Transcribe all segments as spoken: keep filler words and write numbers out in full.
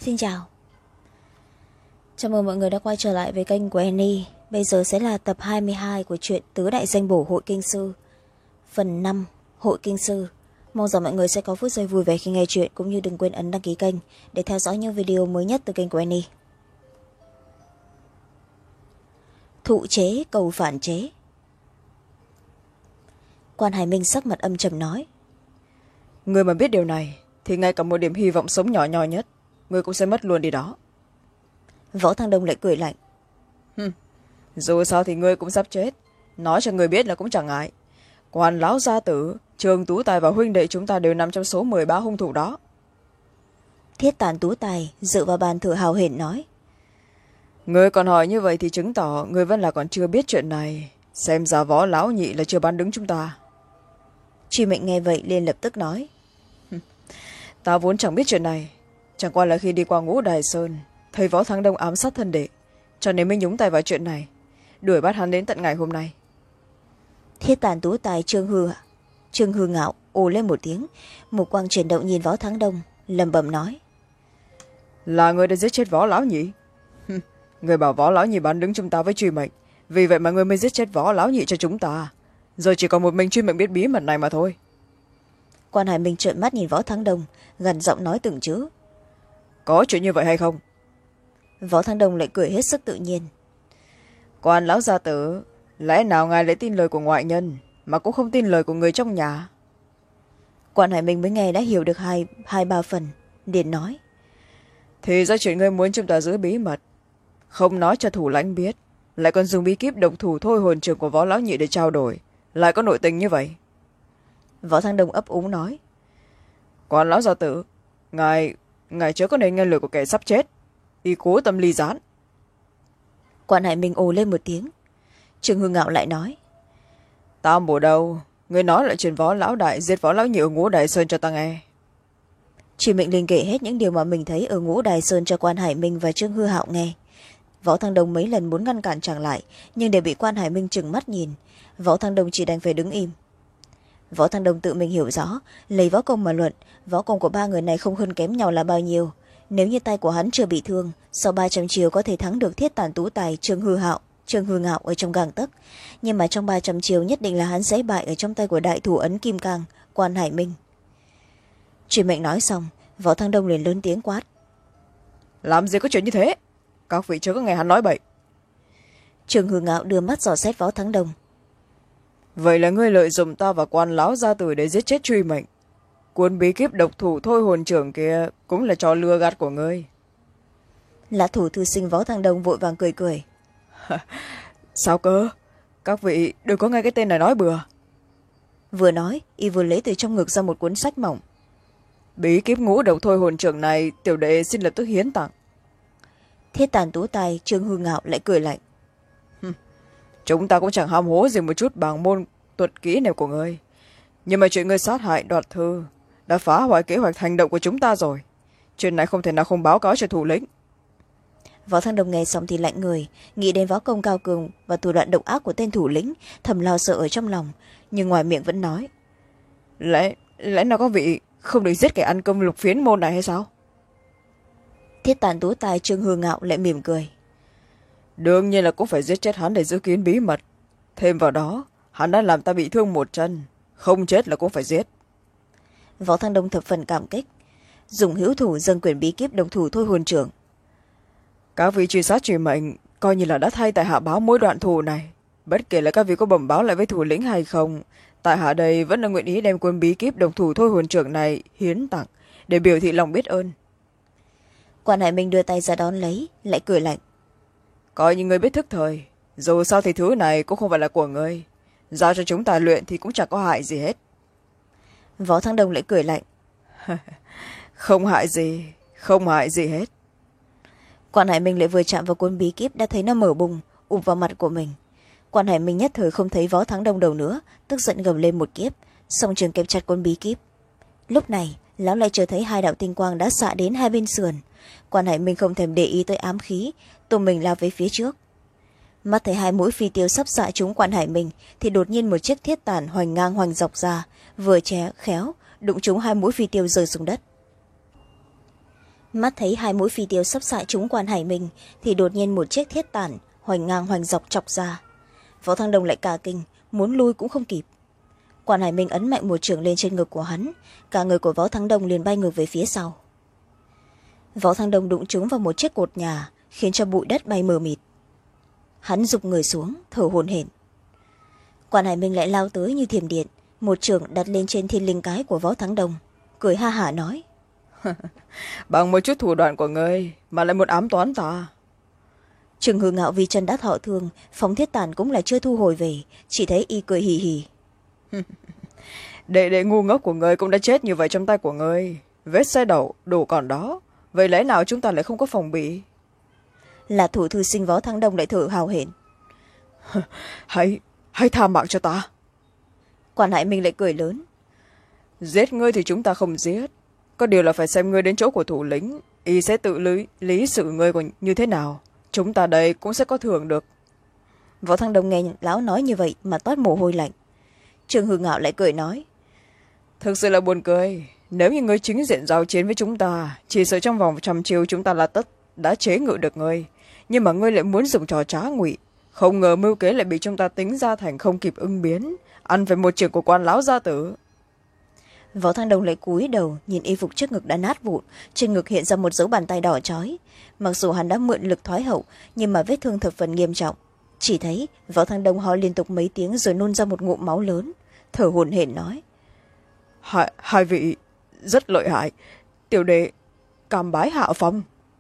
Xin chào. Chào mừng mọi người đã quay trở lại với kênh của Annie. Bây giờ sẽ là tập hai mươi hai của truyện Tứ Đại Danh Bổ Hội Kinh Sư. Phần năm, Hội Kinh Sư. Mong rằng mọi người sẽ có phút giây vui vẻ khi nghe chuyện, cũng như đừng quên ấn đăng ký kênh để theo dõi những video mới nhất từ kênh của Annie. Thụ chế cầu phản chế. Quan Hải Minh sắc mặt âm trầm nói: Người mà biết điều này thì ngay cả một điểm hy vọng sống nhỏ nhoi nhất người cũng sẽ mất luôn đi đó. Võ Thăng Đông lại cười lạnh: Hừm, dù sao thì ngươi cũng sắp chết, nói cho người biết là cũng chẳng ngại. Quan lão gia tử, Trường Tú Tài và huynh đệ chúng ta đều nằm trong số mười ba hung thủ đó. Thiết Tàn Tú Tài dựa vào bàn thử hào hển nói: Ngươi còn hỏi như vậy thì chứng tỏ ngươi vẫn là còn chưa biết chuyện này. Xem ra Võ lão nhị là chưa bán đứng chúng ta. Truy Mệnh nghe vậy liền lập tức nói: Ta vốn chẳng biết chuyện này, chẳng qua là khi đi qua Ngũ Đài Sơn thấy Võ Thăng Đông ám sát thân đệ, cho nên mới nhúng tay vào chuyện này, đuổi bắt hắn đến tận ngày hôm nay. Thiết Tàn Tú Tài Trương Hư Trương Hư ngạo ồ lên một tiếng, một quang chuyển động nhìn Võ Thăng Đông, lẩm bẩm nói: Là người đã giết chết Võ lão nhị? Người bảo Võ lão nhị bán đứng chúng ta với Truy Mệnh, vì vậy mà người mới giết chết Võ lão nhị cho chúng ta, rồi chỉ còn một mình Truy Mệnh biết bí mật này mà thôi. Quan Hải Minh trợn mắt nhìn Võ Thăng Đông, gần giọng nói từng chữ: Có chuyện như vậy hay không? Võ Thăng Đông lại cười hết sức tự nhiên: Quan lão gia tử, lẽ nào ngài lại tin lời của ngoại nhân mà cũng không tin lời của người trong nhà? Quan Hải Minh mới nghe đã hiểu được hai hai ba phần, liền nói: Thì ra chuyện ngươi muốn chúng ta giữ bí mật, không nói cho thủ lãnh biết, lại còn dùng bí kíp độc thủ thôi hồn trường của Võ lão nhị để trao đổi, lại có nội tình như vậy. Võ Thăng Đông ấp úng nói: Quan lão gia tử, ngài ngài chớ có nên nghe lời của kẻ sắp chết, y cố tâm ly gián. Quan Hải Minh ồ lên một tiếng. Trương Hưng Ngạo lại nói: Tam bổ đâu, người nói lại chuyện Võ lão đại giết Võ lão nhị ở Ngũ Đài Sơn cho ta nghe. Truy Mệnh liền kể hết những điều mà mình thấy ở Ngũ Đài Sơn cho Quan Hải Minh và Trương Hư Hạo nghe. Võ Thăng Đông mấy lần muốn ngăn cản chàng lại, nhưng để bị Quan Hải Minh trừng mắt nhìn, Võ Thăng Đông chỉ đành phải đứng im. Võ Thăng Đông tự mình hiểu rõ, lấy võ công mà luận, võ công của ba người này không hơn kém nhau là bao nhiêu. Nếu như tay của hắn chưa bị thương, sau ba trăm chiều có thể thắng được Thiết Tàn Tú Tài Trương Hư Hạo Trương Hư Ngạo ở trong gang tấc, nhưng mà trong ba trăm chiều nhất định là hắn sẽ bại ở trong tay của đại thủ ấn kim cang Quan Hải Minh. Truy Mệnh nói xong, Võ Thăng Đông liền lớn tiếng quát: Làm gì có chuyện như thế, các vị chưa có nghe hắn nói bậy. Trương Hư Ngạo đưa mắt dò xét Võ Thăng Đông: Vậy là ngươi lợi dụng ta và Quan lão gia tử để giết chết Truy Mệnh. Cuốn bí kíp độc thủ thôi hồn trưởng kia cũng là trò lừa gạt của ngươi. Lã thủ thư sinh Võ Thăng Đông vội vàng cười cười: Sao cơ, các vị đừng có nghe cái tên này nói bừa. Vừa nói, y vừa lấy từ trong ngực ra một cuốn sách mỏng. Bí kíp ngũ độc thôi hồn trưởng này tiểu đệ xin lập tức hiến tặng. Thiết Tàn Tú Tài Trương Hư Ngạo lại cười lạnh: Chúng ta cũng chẳng ham hố gì một chút bằng môn tuật kỹ này của ngươi, nhưng mà chuyện ngươi sát hại đoạt thư đã phá hoại kế hoạch hành động của chúng ta rồi, chuyện này không thể nào không báo cáo cho thủ lĩnh. Võ Thăng Đông nghe xong thì lạnh người, nghĩ đến võ công cao cường và thủ đoạn độc ác của tên thủ lĩnh, thầm lo sợ ở trong lòng, nhưng ngoài miệng vẫn nói: lẽ lẽ nào các vị không được giết kẻ ăn cơm lục phiến môn này hay sao? Thiết Tàn Tú Tài Trương Hư Ngạo lại mỉm cười: Đương nhiên là cũng phải giết chết hắn để giữ kín bí mật, thêm vào đó hắn đã làm ta bị thương một chân, không chết là cũng phải giết. Võ Thăng Đông thập phần cảm kích, dùng hữu thủ dâng quyền bí kíp độc thủ thôi hồn trưởng. Các vị truy sát Truy Mệnh coi như là đã thay tại hạ báo mỗi đoạn thù này, bất kể là các vị có bẩm báo lại với thủ lĩnh hay không, tại hạ đây vẫn là nguyện ý đem cuốn bí kíp độc thủ thôi hồn trưởng này hiến tặng để biểu thị lòng biết ơn. Quan Hải Minh đưa tay ra đón lấy, lại cười lạnh: Coi như ngươi biết thức thời, dù sao thì thứ này cũng không phải là của ngươi, giao cho chúng ta luyện thì cũng chẳng có hại gì hết. Võ Thăng Đông lại cười lạnh: Không hại gì, không hại gì hết. Quan Hải Minh lại vừa chạm vào cuốn bí kíp đã thấy nó mở bùng ụp vào mặt của mình. Quan Hải Minh nhất thời không thấy Võ Thăng Đông đầu nữa, tức giận gầm lên một kiếp, song trường kẹp chặt cuốn bí kíp. Lúc này lão lại chờ thấy hai đạo tinh quang đã xạ đến hai bên sườn. Quan Hải Minh không thèm để ý tới ám khí, tung mình lao về phía trước. Mắt thấy hai mũi phi tiêu sắp xạ trúng Quan Hải Minh thì đột nhiên một chiếc thiết tản hoành ngang hoành dọc ra, vừa ché khéo đụng trúng hai mũi phi tiêu rơi xuống đất. mắt thấy hai mũi phi tiêu sắp xạ trúng Quan Hải Minh thì đột nhiên một chiếc thiết tản hoành ngang hoành dọc chọc ra. Võ Thăng Đồng lại cả kinh, muốn lui cũng không kịp. Quan Hải Minh ấn mạnh một chưởng lên trên ngực của hắn, cả người của Võ Thăng Đồng liền bay ngược về phía sau. Võ Thăng Đồng đụng trúng vào một chiếc cột nhà, khiến cho bụi đất bay mờ mịt. Hắn rụt người xuống, thở hổn hển. Quan Hải Minh lại lao tới như thiểm điện, một chưởng đặt lên trên thiên linh cái của Võ Thăng Đồng, cười ha hả nói: bằng một chút thủ đoạn của ngươi mà lại muốn ám toán ta. Trương Hư Ngạo vì chân đã thọ thương, phóng thiết tản cũng là chưa thu hồi về, chỉ thấy y cười hì hì. đệ đệ ngu ngốc của ngươi cũng đã chết như vậy trong tay của ngươi, vết xe đổ đủ còn đó, vậy lẽ nào chúng ta lại không có phòng bị? Là thủ thư sinh Võ Thăng Đồng lại thở hào hển. hãy hãy tha mạng cho ta. Quan Hải Minh lại cười lớn. Giết ngươi thì chúng ta không giết, có điều là phải xem ngươi đến chỗ của thủ lĩnh, y sẽ tự lý, lý sự ngươi còn như thế nào, chúng ta đây cũng sẽ có thưởng được. Võ Thăng Đồng nghe lão nói như vậy mà toát mồ hôi lạnh. Trương Hư Ngạo lại cười nói: thực sự là buồn cười, nếu như ngươi chính diện giao chiến với chúng ta, chỉ sợ trong vòng trăm chiêu chúng ta là tất đã chế ngự được ngươi, nhưng mà ngươi lại muốn dùng trò trá ngụy, không ngờ mưu kế lại bị chúng ta tính ra thành không kịp ứng biến, ăn phải một trường của Quan lão gia tử. Võ Thăng Đồng lại cúi đầu nhìn y phục trước ngực đã nát vụn, trên ngực hiện ra một dấu bàn tay đỏ chói. Mặc dù hắn đã mượn lực thoái hậu, nhưng mà vết thương thập phần nghiêm trọng. Chỉ thấy Võ Thăng Đồng ho liên tục mấy tiếng rồi nôn ra một ngụm máu lớn, thở hổn hển nói: hai, hai vị rất lợi hại, tiểu đệ cam bái hạ phong.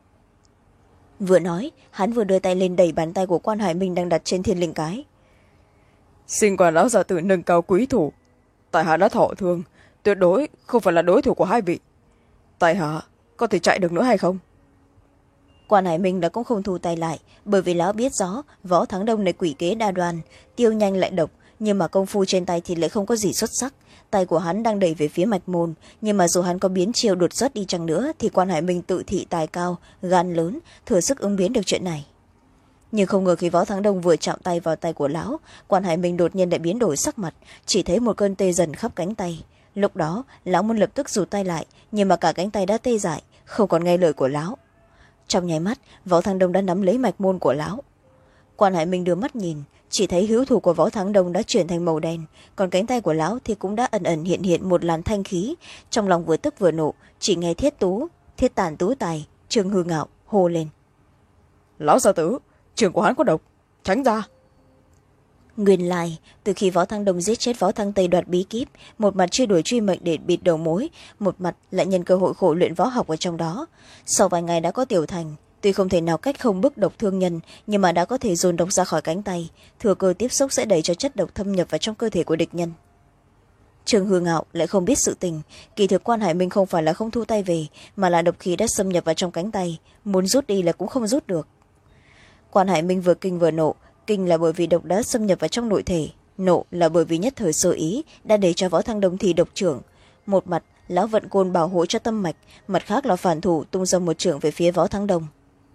Vừa nói, hắn vừa đưa tay lên đẩy bàn tay của Quan Hải Minh đang đặt trên thiên linh cái. Xin Quan lão gia tử nâng cao quý thủ, tại hạ đã thọ thương, tuyệt đối không phải là đối thủ của hai vị, tại hạ có thể chạy được nữa hay không? Quan Hải Minh đã cũng không thu tay lại, bởi vì lão biết rõ Võ Thắng Đông này quỷ kế đa đoan, tiêu nhanh lại độc, nhưng mà công phu trên tay thì lại không có gì xuất sắc. Tay của hắn đang đẩy về phía mạch môn, nhưng mà dù hắn có biến chiêu đột xuất đi chăng nữa thì Quan Hải Minh tự thị tài cao, gan lớn, thừa sức ứng biến được chuyện này. Nhưng không ngờ khi Võ Thắng Đông vừa chạm tay vào tay của lão, Quan Hải Minh đột nhiên lại biến đổi sắc mặt, chỉ thấy một cơn tê dần khắp cánh tay. Lúc đó lão muốn lập tức rụt tay lại, nhưng mà cả cánh tay đã tê dại, không còn nghe lời của lão. Trong nháy mắt, Võ Thắng Đông đã nắm lấy mạch môn của lão. Quan Hải Minh đưa mắt nhìn, chỉ thấy hữu thủ của Võ Thắng Đông đã chuyển thành màu đen, còn cánh tay của lão thì cũng đã ẩn ẩn hiện hiện một làn thanh khí. Trong lòng vừa tức vừa nộ, chỉ nghe thiết tú thiết tản tú tài Trương Hư Ngạo hô lên: lão gia tử, trường của hắn có độc, tránh ra. Nguyên lai, từ khi Võ Thăng Đông giết chết Võ Thăng Tây đoạt bí kíp, một mặt truy đuổi truy mệnh để bịt đầu mối, một mặt lại nhân cơ hội khổ luyện võ học ở trong đó. Sau vài ngày đã có tiểu thành, tuy không thể nào cách không bức độc thương nhân, nhưng mà đã có thể dồn độc ra khỏi cánh tay, thừa cơ tiếp xúc sẽ đẩy cho chất độc thâm nhập vào trong cơ thể của địch nhân. Trương Hư Ngạo lại không biết sự tình, kỳ thực Quan Hải Minh không phải là không thu tay về, mà là độc khí đã xâm nhập vào trong cánh tay, muốn rút đi là cũng không rút được. Quan Hải Minh vừa kinh vừa nộ, kinh là bởi vì độc đã xâm nhập vào trong nội thể, nộ là bởi vì nhất thời sơ ý đã để cho Võ Thăng Đông thì độc trưởng. Một mặt lão vận côn bảo hộ cho tâm mạch, mặt khác là phản thủ tung ra một trưởng về phía Võ Thăng Đông.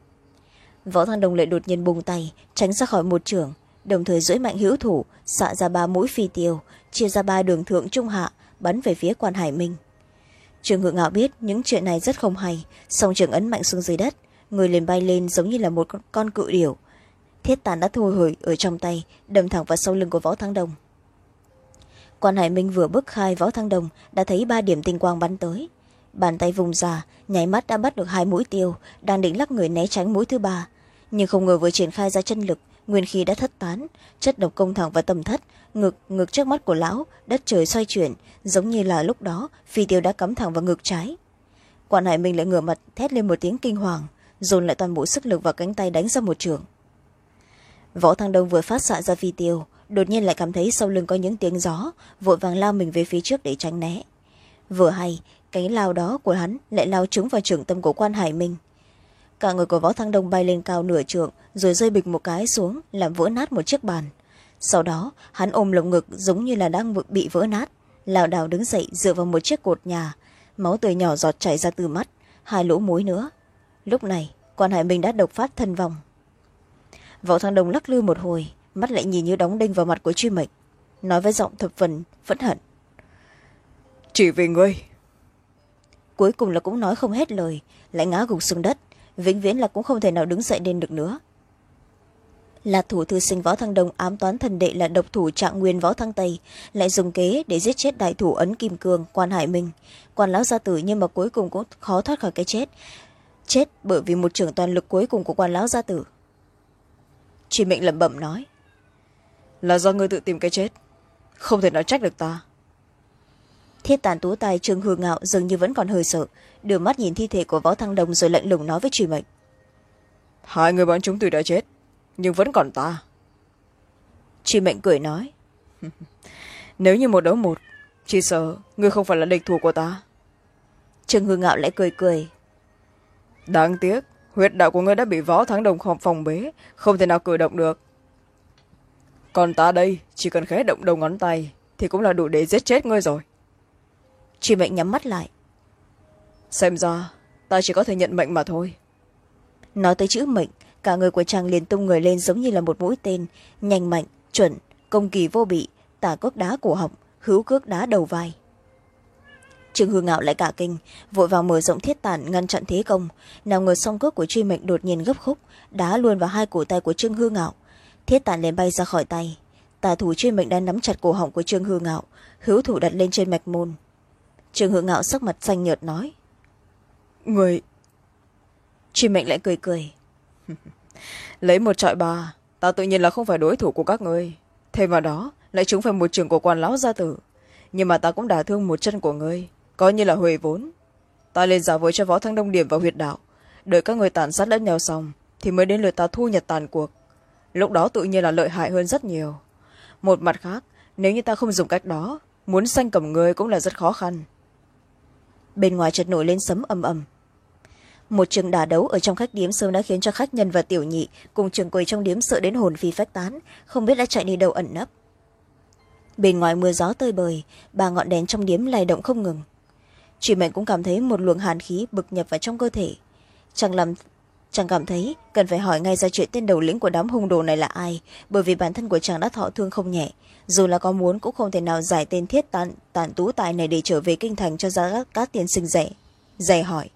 Võ Thăng Đông lại đột nhiên bùng tay tránh ra khỏi một trưởng, đồng thời duỗi mạnh hữu thủ xạ ra ba mũi phi tiêu, chia ra ba đường thượng trung hạ bắn về phía Quan Hải Minh. Trương Hự Ngạo biết những chuyện này rất không hay, song trưởng ấn mạnh xuống dưới đất, người liền bay lên giống như là một con cự điểu. Thiết tàn đã thu hồi ở trong tay, đâm thẳng vào sau lưng của Võ Thăng Đông. Quan Hải Minh vừa bước khai Võ Thăng Đông đã thấy ba điểm tinh quang bắn tới, bàn tay vùng ra nháy mắt đã bắt được hai mũi tiêu, đang định lắc người né tránh mũi thứ ba, nhưng không ngờ vừa triển khai ra chân lực, nguyên khí đã thất tán, chất độc công thẳng vào tầm thất, ngực ngực trước mắt của lão đất trời xoay chuyển, giống như là lúc đó phi tiêu đã cắm thẳng vào ngực trái. Quan Hải Minh lại ngửa mặt thét lên một tiếng kinh hoàng, dồn lại toàn bộ sức lực vào cánh tay đánh ra một trường. Võ Thăng Đông vừa phát xạ ra phi tiêu, đột nhiên lại cảm thấy sau lưng có những tiếng gió, vội vàng lao mình về phía trước để tránh né. Vừa hay cái lao đó của hắn lại lao trúng vào trưởng tâm của Quan Hải Minh. Cả người của Võ Thăng Đông bay lên cao nửa trượng, rồi rơi bịch một cái xuống, làm vỡ nát một chiếc bàn. Sau đó hắn ôm lồng ngực giống như là đang bị vỡ nát, lảo đảo đứng dậy dựa vào một chiếc cột nhà, máu tươi nhỏ giọt chảy ra từ mắt, hai lỗ mũi nữa. Lúc này Quan Hải Minh đã độc phát thân vong. Võ Thăng Đông lắc lư một hồi, mắt lại nhìn như đóng đinh vào mặt của Truy Mệnh, nói với giọng thập phần phẫn hận: chỉ vì ngươi. cuối cùng là cũng nói không hết lời, lại ngã gục xuống đất, vĩnh viễn là cũng không thể nào đứng dậy lên được nữa. Là thủ thư sinh Võ Thăng Đông ám toán thần đệ là độc thủ Trạng Nguyên Võ Thăng Tây, lại dùng kế để giết chết đại thủ Ấn Kim Cương Quan Hải Minh, Quan lão gia tử, nhưng mà cuối cùng cũng khó thoát khỏi cái chết, chết bởi vì một trưởng toàn lực cuối cùng của Quan lão gia tử. Truy Mệnh lẩm bẩm nói, là do ngươi tự tìm cái chết, không thể nào trách được ta. Thiết Tàn Tú Tài Trương Hư Ngạo dường như vẫn còn hơi sợ, đưa mắt nhìn thi thể của Võ Thăng Đông rồi lạnh lùng nói với Truy Mệnh, hai người bọn chúng tuy đã chết nhưng vẫn còn ta. Truy Mệnh cười nói, nếu như một đấu một, chỉ sợ ngươi không phải là địch thủ của ta. Trương Hư Ngạo lại cười cười, đáng tiếc huyết đạo của ngươi đã bị Võ Thắng Đông phòng bế, không thể nào cử động được. Còn ta đây chỉ cần khẽ động đầu ngón tay thì cũng là đủ để giết chết ngươi rồi. Truy Mệnh nhắm mắt lại, xem ra ta chỉ có thể nhận mệnh mà thôi. nói tới chữ mệnh, cả người của chàng liền tung người lên giống như là một mũi tên, nhanh mạnh chuẩn, công kỳ vô bị, tả cước đá cổ họng, hữu cước đá đầu vai. Trương Hư Ngạo lại cả kinh, vội vào mở rộng thiết tản ngăn chặn thế công, nào ngờ song cước của Truy Mệnh đột nhiên gấp khúc, đá luôn vào hai cổ tay của Trương Hư Ngạo. Thiết tản liền bay ra khỏi tay, tả thủ Truy Mệnh đã nắm chặt cổ họng của Trương Hư Ngạo, hữu thủ đặt lên trên mạch môn. Trương Hư Ngạo sắc mặt xanh nhợt nói, người. Truy Mệnh lại cười cười, lấy một trọi ba, ta tự nhiên là không phải đối thủ của các ngươi, thêm vào đó lại chúng phải một trường của Quan lão gia tử, nhưng mà ta cũng đả thương một chân của ngươi, coi như là huề vốn. Ta lên giả vờ cho Võ Thăng Đông điểm vào huyệt đạo, đợi các người tàn sát lẫn nhau xong thì mới đến lượt ta thu nhặt tàn cuộc, lúc đó tự nhiên là lợi hại hơn rất nhiều. Một mặt khác, nếu như ta không dùng cách đó, muốn sanh cầm ngươi cũng là rất khó khăn. Bên ngoài chợt nổi lên sấm ầm ầm. Một trường đả đấu ở trong khách điếm sớm đã khiến cho khách nhân và tiểu nhị cùng trường quầy trong điếm sợ đến hồn phi phách tán, không biết đã chạy đi đâu ẩn nấp. Bên ngoài mưa gió tơi bời, ba ngọn đèn trong điếm lay động không ngừng. Truy Mệnh cũng cảm thấy một luồng hàn khí bực nhập vào trong cơ thể, chẳng làm chàng cảm thấy cần phải hỏi ngay ra chuyện tên đầu lĩnh của đám hung đồ này là ai, bởi vì bản thân của chàng đã thọ thương không nhẹ, dù là có muốn cũng không thể nào giải tên Thiết Tàn, tàn Tú Tài này để trở về kinh thành cho ra các, các tiên sinh rẻ dày hỏi.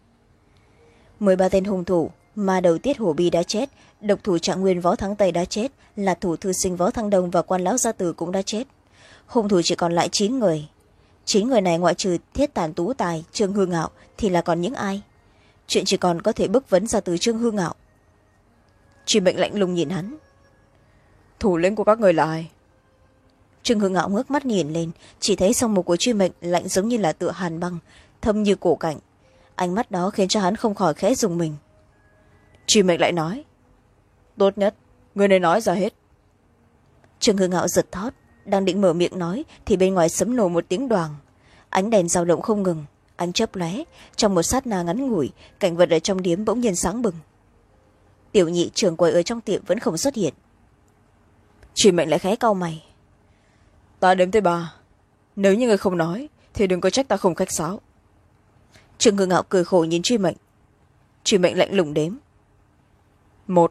Mười ba tên hung thủ, ma đầu Tiết Hổ Bi đã chết, độc thủ Trạng Nguyên Võ Thắng Tây đã chết, là thủ thư sinh Võ Thăng Đông và Quan lão gia tử cũng đã chết. Hung thủ chỉ còn lại chín người. Chín người này ngoại trừ Thiết Tàn Tú Tài, Trương Hư Ngạo thì là còn những ai? Chuyện chỉ còn có thể bức vấn ra từ Trương Hư Ngạo. Truy Mệnh lạnh lùng nhìn hắn, thủ lĩnh của các người là ai? Trương Hư Ngạo ngước mắt nhìn lên, chỉ thấy song mục của Truy Mệnh lạnh giống như là tựa hàn băng, thâm như cổ cảnh. Ánh mắt đó khiến cho hắn không khỏi khẽ rùng mình. Truy Mệnh lại nói, tốt nhất người này nói ra hết. Trương Hư Ngạo giật thót, đang định mở miệng nói thì bên ngoài sấm nổ một tiếng đoàng, ánh đèn dao động không ngừng, ánh chớp lóe, trong một sát na ngắn ngủi, cảnh vật ở trong điếm bỗng nhiên sáng bừng. Tiểu nhị trưởng quầy ở trong tiệm vẫn không xuất hiện. Truy Mệnh lại khẽ cau mày, ta đếm tới ba, nếu như người không nói thì đừng có trách ta không khách sáo. Trương Hư Ngạo cười khổ nhìn Truy Mệnh. Truy Mệnh lạnh lùng đếm, một.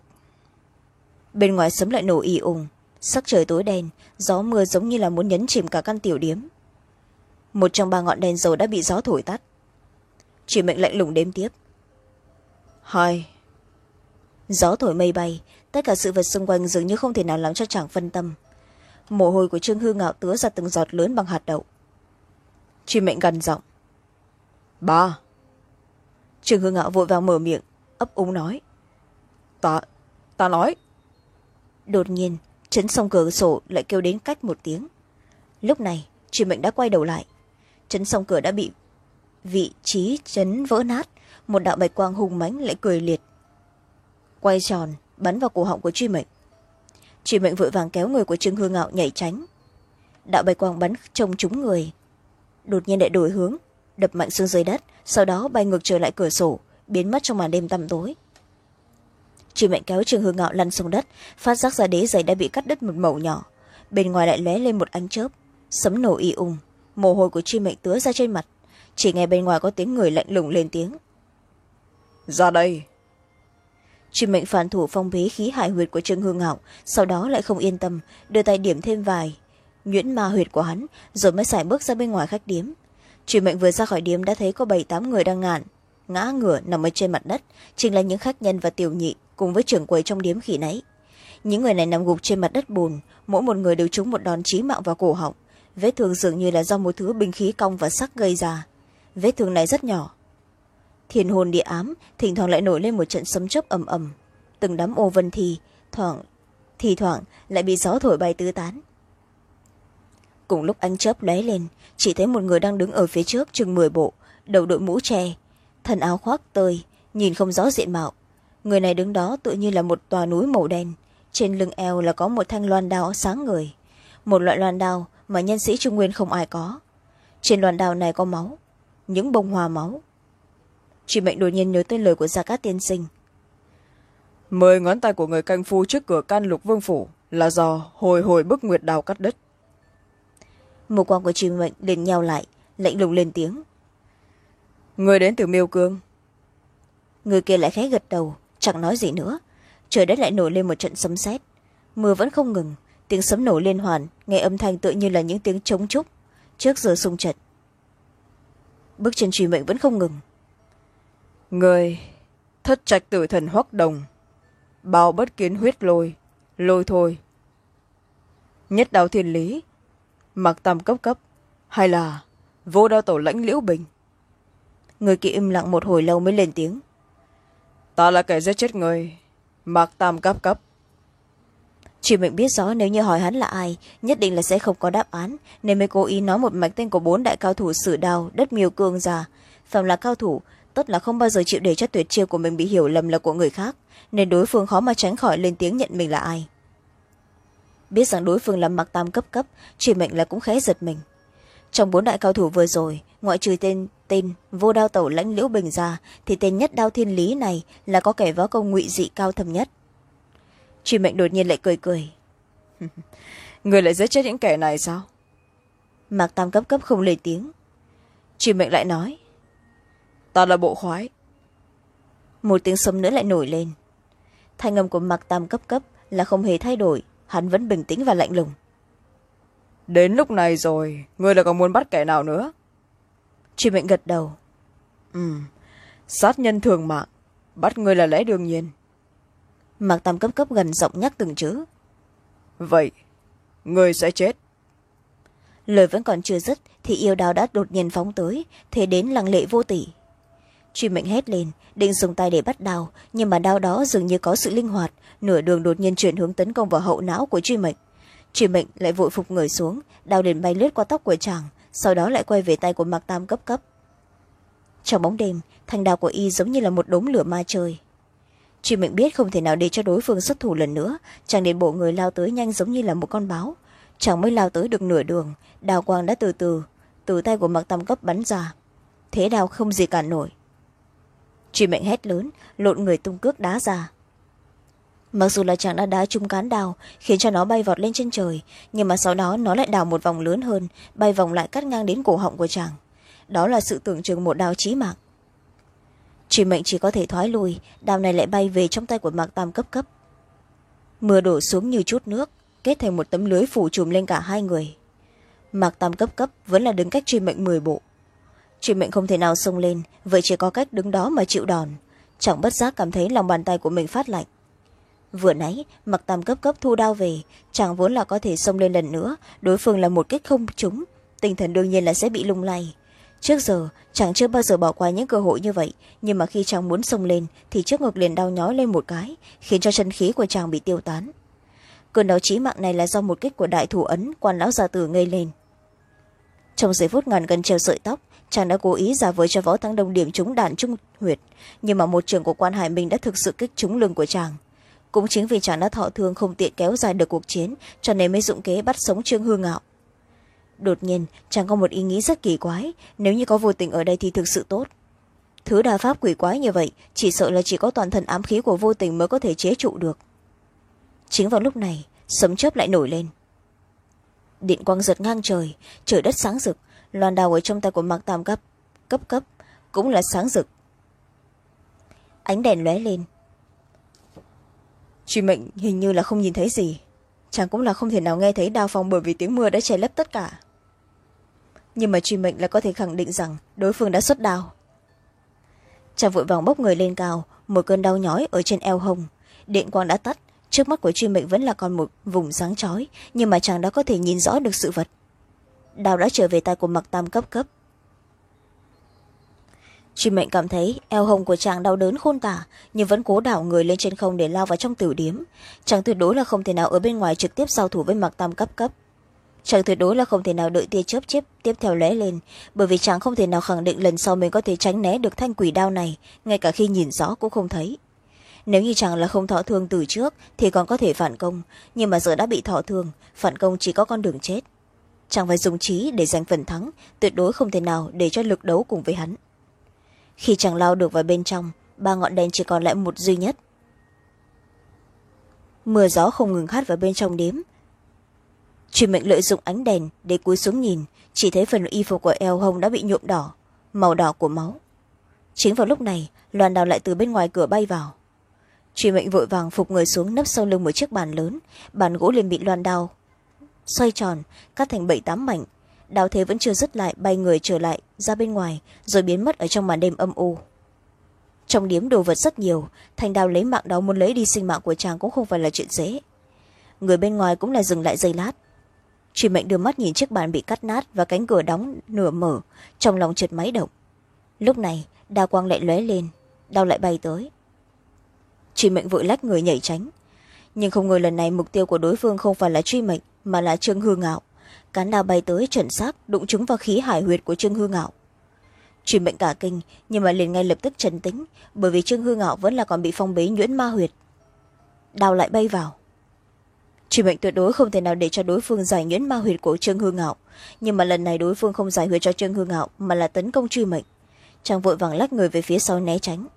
Bên ngoài sấm lại nổ ì ùng, sắc trời tối đen, gió mưa giống như là muốn nhấn chìm cả căn tiểu điếm. Một trong ba ngọn đèn dầu đã bị gió thổi tắt. Truy Mệnh lạnh lùng đếm tiếp, hai. Gió thổi mây bay, tất cả sự vật xung quanh dường như không thể nào làm cho chàng phân tâm. Mồ hôi của Trương Hư Ngạo tứa ra từng giọt lớn bằng hạt đậu. Truy Mệnh gằn giọng, ba. Trương Hư Ngạo vội vàng mở miệng, ấp úng nói, ta ta nói. Đột nhiên chấn song cửa sổ lại kêu đến cách một tiếng. Lúc này Truy Mệnh đã quay đầu lại, chấn song cửa đã bị vị trí chấn vỡ nát, một đạo bạch quang hùng mãnh lại cười liệt quay tròn bắn vào cổ họng của Truy Mệnh. Truy Mệnh vội vàng kéo người của Trương Hư Ngạo nhảy tránh. Đạo bạch quang bắn trông trúng người, đột nhiên lại đổi hướng, đập mạnh xuống dưới đất, sau đó bay ngược trở lại cửa sổ, biến mất trong màn đêm tăm tối. Truy Mệnh kéo Trương Hư Ngạo lăn xuống đất, phát giác ra đế giày đã bị cắt đứt một mẩu nhỏ, bên ngoài lại lóe lên một ánh chớp, sấm nổ ì ùng, mồ hôi của Truy Mệnh tứa ra trên mặt, chỉ nghe bên ngoài có tiếng người lạnh lùng lên tiếng, ra đây. Truy Mệnh phản thủ phong bế khí hải huyệt của Trương Hư Ngạo, sau đó lại không yên tâm, đưa tay điểm thêm vài nhuyễn ma huyệt của hắn, rồi mới xài bước ra bên ngoài khách điếm. Truy Mệnh vừa ra khỏi điếm đã thấy có bảy tám người đang ngàn ngã ngửa nằm ở trên mặt đất, chính là những khách nhân và tiểu nhị cùng với trưởng quầy trong điếm khi nãy. Những người này nằm gục trên mặt đất bùn, mỗi một người đều trúng một đòn chí mạng vào cổ họng, vết thương dường như là do một thứ binh khí cong và sắc gây ra. Vết thương này rất nhỏ. Thiên hồn địa ám, thỉnh thoảng lại nổi lên một trận sấm chớp ầm ầm, từng đám ô vân thì thoảng thì thoảng lại bị gió thổi bay tứ tán. Cùng lúc ánh chớp lóe lên, chỉ thấy một người đang đứng ở phía trước chừng mười bộ, đầu đội mũ tre, thân áo khoác tơi, nhìn không rõ diện mạo. Người này đứng đó tựa như là một tòa núi màu đen, trên lưng eo là có một thanh loan đao sáng ngời, một loại loan đao mà nhân sĩ Trung Nguyên không ai có. Trên loan đao này có máu, những bông hoa máu. Truy Mệnh đột nhiên nhớ tới lời của Gia Cát tiên sinh. Mười ngón tay của người canh phu trước cửa Can Lục Vương phủ là do hồi hồi bức nguyệt đào cắt đứt. Mục quang của Truy Mệnh liền nheo lại, lạnh lùng lên tiếng. Người đến từ Miêu Cương. Người kia lại khẽ gật đầu, chẳng nói gì nữa. Trời đất lại nổi lên một trận sấm sét, mưa vẫn không ngừng, tiếng sấm nổ liên hoàn, nghe âm thanh tựa như là những tiếng trống trúc trước giờ xung trận. Bước chân Truy Mệnh vẫn không ngừng. Người thất trạch tử thần Hoắc Đồng, bao bất kiến huyết lôi, lôi thôi. Nhất đao thiên lý, mặc tam cấp cấp, hay là vô đao tổ lãnh Liễu Bình. Người kia im lặng một hồi lâu mới lên tiếng. Ta là kẻ giết chết người, mặc tam cấp cấp. Truy Mệnh biết rõ nếu như hỏi hắn là ai, nhất định là sẽ không có đáp án, nên mới cố ý nói một mạch tên của bốn đại cao thủ sử đao đất Miêu Cương ra. Phạm là cao thủ, tất là không bao giờ chịu để cho tuyệt chiêu của mình bị hiểu lầm là của người khác, nên đối phương khó mà tránh khỏi lên tiếng nhận mình là ai. Biết rằng đối phương là mặc tam cấp cấp, Truy Mệnh là cũng khẽ giật mình. Trong bốn đại cao thủ vừa rồi, ngoại trừ tên tên vô đao tẩu lãnh Liễu Bình ra, thì tên nhất đao thiên lý này là có kẻ võ công ngụy dị cao thâm nhất. Truy Mệnh đột nhiên lại cười cười. Người lại giết chết những kẻ này sao? Mạc tam cấp cấp không lên tiếng. Truy Mệnh lại nói. Ta là bộ khoái. Một tiếng sấm nữa lại nổi lên. Thanh âm của Mạc tam cấp cấp là không hề thay đổi, hắn vẫn bình tĩnh và lạnh lùng. Đến lúc này rồi, người là còn muốn bắt kẻ nào nữa? Truy Mệnh gật đầu. Ừ, sát nhân thường mạng, bắt người là lẽ đương nhiên. Mạc tam cấp cấp gần giọng nhắc từng chữ. Vậy người sẽ chết. Lời vẫn còn chưa dứt thì yêu đao đã đột nhiên phóng tới, thế đến lăng lệ vô tỷ. Truy Mệnh hét lên, định dùng tay để bắt đao, nhưng mà đao đó dường như có sự linh hoạt, nửa đường đột nhiên chuyển hướng tấn công vào hậu não của Truy Mệnh. Truy Mệnh lại vội phục người xuống, đao liền bay lướt qua tóc của chàng, sau đó lại quay về tay của Mạc tam cấp cấp. Trong bóng đêm, thanh đao của y giống như là một đống lửa ma chơi. Truy Mệnh biết không thể nào để cho đối phương xuất thủ lần nữa, chàng liền bộ người lao tới nhanh giống như là một con báo. Chàng mới lao tới được nửa đường, đao quang đã từ từ từ tay của Mạc tam cấp bắn ra, thế đao không gì cản nổi. Truy Mệnh hét lớn, lộn người tung cước đá ra. Mặc dù là chàng đã đá trúng cán đao, khiến cho nó bay vọt lên trên trời, nhưng mà sau đó nó lại đào một vòng lớn hơn, bay vòng lại cắt ngang đến cổ họng của chàng. Đó là sự tưởng chừng một đao chí mạng. Truy Mệnh chỉ có thể thoái lui, đao này lại bay về trong tay của Mạc tam cấp cấp. Mưa đổ xuống như chút nước, kết thành một tấm lưới phủ trùm lên cả hai người. Mạc tam cấp cấp vẫn là đứng cách Truy Mệnh mười bộ. Truy Mệnh không thể nào xông lên, vậy chỉ có cách đứng đó mà chịu đòn. Chẳng bất giác cảm thấy lòng bàn tay của mình phát lạnh. Vừa nãy Mạc tam cấp cấp thu đao về, chàng vốn là có thể xông lên lần nữa, đối phương là một kích không trúng, tinh thần đương nhiên là sẽ bị lung lay. Trước giờ chàng chưa bao giờ bỏ qua những cơ hội như vậy, nhưng mà khi chàng muốn xông lên thì trước ngực liền đau nhói lên một cái, khiến cho chân khí của chàng bị tiêu tán. Cơn đau chí mạng này là do một kích của đại thủ ấn Quan lão gia tử gây lên. Trong giây phút ngàn cân treo sợi tóc, chàng đã cố ý giả vờ cho Võ Thắng Đông điểm trúng đạn trung huyệt, nhưng mà một trường của Quan Hải Minh đã thực sự kích trúng lưng của chàng. Cũng chính vì chàng đã thọ thương không tiện kéo dài được cuộc chiến, cho nên mới dụng kế bắt sống Trương Hư Ngạo. Đột nhiên chàng có một ý nghĩ rất kỳ quái, nếu như có vô tình ở đây thì thực sự tốt. Thứ đa pháp quỷ quái như vậy chỉ sợ là chỉ có toàn thân ám khí của vô tình mới có thể chế trụ được. Chính vào lúc này sấm chớp lại nổi lên, điện quang giật ngang trời, trời đất sáng rực, loan đao ở trong tay của Mạc tam cấp cấp cấp cũng là sáng rực. Ánh đèn lóe lên. Truy Mệnh hình như là không nhìn thấy gì, chàng cũng là không thể nào nghe thấy đao phong bởi vì tiếng mưa đã che lấp tất cả. nhưng mà truy mệnh là có thể khẳng định rằng đối phương đã xuất đao. Chàng vội vàng bốc người lên cao, một cơn đau nhói ở trên eo hông. Điện quang đã tắt, trước mắt của truy mệnh vẫn là còn một vùng sáng chói, nhưng mà chàng đã có thể nhìn rõ được sự vật. Đao đã trở về tay của Mạc Tam cấp cấp. Truy mệnh cảm thấy eo hông của chàng đau đớn khôn tả, nhưng vẫn cố đảo người lên trên không để lao vào trong tử điếm. Chàng tuyệt đối là không thể nào ở bên ngoài trực tiếp giao thủ với Mạc Tam cấp cấp. Chàng tuyệt đối là không thể nào đợi tia chớp chớp tiếp theo lóe lên, bởi vì chàng không thể nào khẳng định lần sau mình có thể tránh né được thanh quỷ đao này, ngay cả khi nhìn rõ cũng không thấy. Nếu như chàng là không thọ thương từ trước thì còn có thể phản công, nhưng mà giờ đã bị thọ thương, phản công chỉ có con đường chết. Chàng phải dùng trí để giành phần thắng, tuyệt đối không thể nào để cho lực đấu cùng với hắn. Khi chàng lao được vào bên trong, ba ngọn đèn chỉ còn lại một duy nhất. Mưa gió không ngừng hát vào bên trong điếm. Truy mệnh lợi dụng ánh đèn để cúi xuống nhìn, chỉ thấy phần y phục của eo hông đã bị nhuộm đỏ, màu đỏ của máu. Chính vào lúc này, loan đao lại từ bên ngoài cửa bay vào. Truy mệnh vội vàng phục người xuống nấp sau lưng một chiếc bàn lớn, bàn gỗ liền bị loan đao xoay tròn, cắt thành bảy tám mảnh. Đao thế vẫn chưa dứt lại, bay người trở lại ra bên ngoài, rồi biến mất ở trong màn đêm âm u. Trong điếm đồ vật rất nhiều, thanh đao lấy mạng đó muốn lấy đi sinh mạng của chàng cũng không phải là chuyện dễ. Người bên ngoài cũng là dừng lại giây lát. Truy mệnh đưa mắt nhìn chiếc bàn bị cắt nát và cánh cửa đóng nửa mở, trong lòng chợt máy động. Lúc này đao quang lại lóe lên, đao lại bay tới. Truy mệnh vội lách người nhảy tránh, nhưng không ngờ lần này mục tiêu của đối phương không phải là truy mệnh mà là Trương Hư Ngạo. Cán đao bay tới chuẩn xác đụng trúng vào khí hải huyệt của Trương Hư Ngạo. Truy mệnh cả kinh, nhưng mà liền ngay lập tức trấn tĩnh, bởi vì Trương Hư Ngạo vẫn là còn bị phong bế nhuyễn ma huyệt. Đao lại bay vào. Truy mệnh tuyệt đối không thể nào để cho đối phương giải nhuyễn ma huyệt của Trương Hư Ngạo, nhưng mà lần này đối phương không giải huyệt cho Trương Hư Ngạo mà là tấn công truy mệnh. Chàng vội vàng lách người về phía sau né tránh.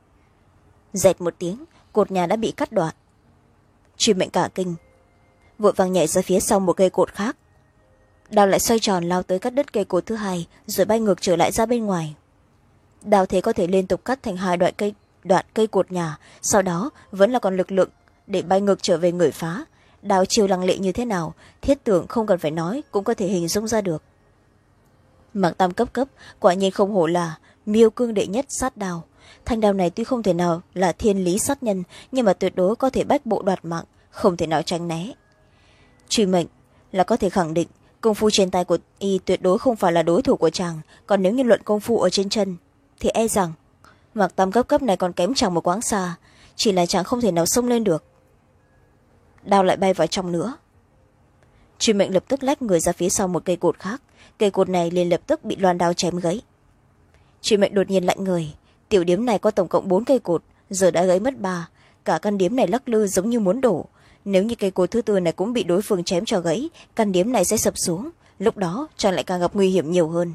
Dẹt một tiếng, cột nhà đã bị cắt đoạn. Truy mệnh cả kinh, vội vàng nhảy ra phía sau một cây cột khác. Đao lại xoay tròn lao tới cắt đứt cây cột thứ hai, rồi bay ngược trở lại ra bên ngoài. Đao thế có thể liên tục cắt thành hai đoạn cây đoạn cây cột nhà, sau đó vẫn là còn lực lượng để bay ngược trở về người phá. Đao chiêu lăng lệ như thế nào, thiết tưởng không cần phải nói cũng có thể hình dung ra được. Mạc Tam cấp cấp quả nhiên không hổ là miêu cương đệ nhất sát đao. Thanh đao này tuy không thể nào là thiên lý sát nhân, nhưng mà tuyệt đối có thể bách bộ đoạt mạng, không thể nào tránh né. Truy mệnh là có thể khẳng định công phu trên tay của y tuyệt đối không phải là đối thủ của chàng, còn nếu như luận công phu ở trên chân thì e rằng Mạc Tam cấp cấp này còn kém chàng một quãng xa, chỉ là chàng không thể nào xông lên được. Đao lại bay vào trong nữa. Truy mệnh lập tức lách người ra phía sau một cây cột khác, cây cột này liền lập tức bị loan đao chém gãy. Truy mệnh đột nhiên lạnh người, tiểu điếm này có tổng cộng bốn cây cột, giờ đã gãy mất ba, cả căn điếm này lắc lư giống như muốn đổ. Nếu như cây cột thứ tư này cũng bị đối phương chém cho gãy, căn điếm này sẽ sập xuống, lúc đó chàng lại càng gặp nguy hiểm nhiều hơn.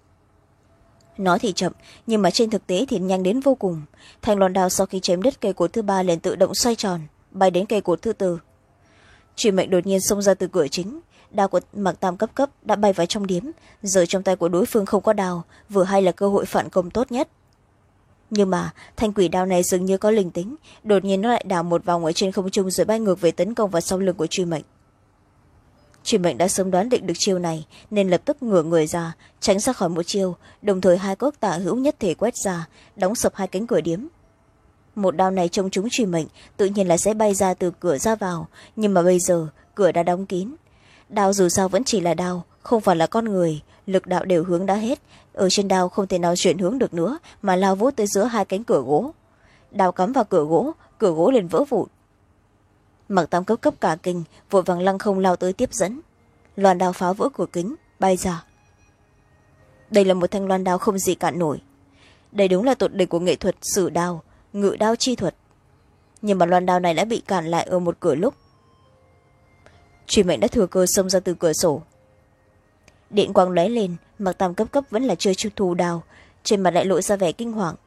Nói thì chậm, nhưng mà trên thực tế thì nhanh đến vô cùng. Thanh loan đao sau khi chém đứt cây cột thứ ba liền tự động xoay tròn, bay đến cây cột thứ tư. Truy mệnh đột nhiên xông ra từ cửa chính, đao của Mạc Tam cấp cấp đã bay vào trong điếm, giờ trong tay của đối phương không có đao, vừa hay là cơ hội phản công tốt nhất. Nhưng mà thanh quỷ đao này dường như có linh tính, đột nhiên nó lại đảo một vòng ở trên không trung rồi bay ngược về tấn công vào sau lưng của truy mệnh. Truy mệnh đã sớm đoán định được chiêu này nên lập tức ngửa người ra tránh ra khỏi một chiêu, đồng thời hai cước tả hữu nhất thể quét ra đóng sập hai cánh cửa điếm. Một đao này trông trúng truy mệnh tự nhiên là sẽ bay ra từ cửa ra vào, nhưng mà bây giờ cửa đã đóng kín. Đao dù sao vẫn chỉ là đao, không phải là con người, lực đạo đều hướng đã hết, ở trên đao không thể nào chuyển hướng được nữa mà lao vút tới giữa hai cánh cửa gỗ. Đao cắm vào cửa gỗ, cửa gỗ liền vỡ vụn. Mạc Tam cấp cấp cả kinh, vội vàng lăng không lao tới tiếp dẫn. Loan đao phá vỡ cửa kính bay ra. Đây là một thanh loan đao không gì cản nổi. Đây đúng là tột đỉnh của nghệ thuật sử đao, ngự đao chi thuật. Nhưng mà loan đao này đã bị cản lại ở một cửa lúc. Truy mệnh đã thừa cơ xông ra từ cửa sổ. Điện quang lóe lên, Mạc Tam cấp cấp vẫn là chưa thu đao, trên mặt lại lộ ra vẻ kinh hoàng.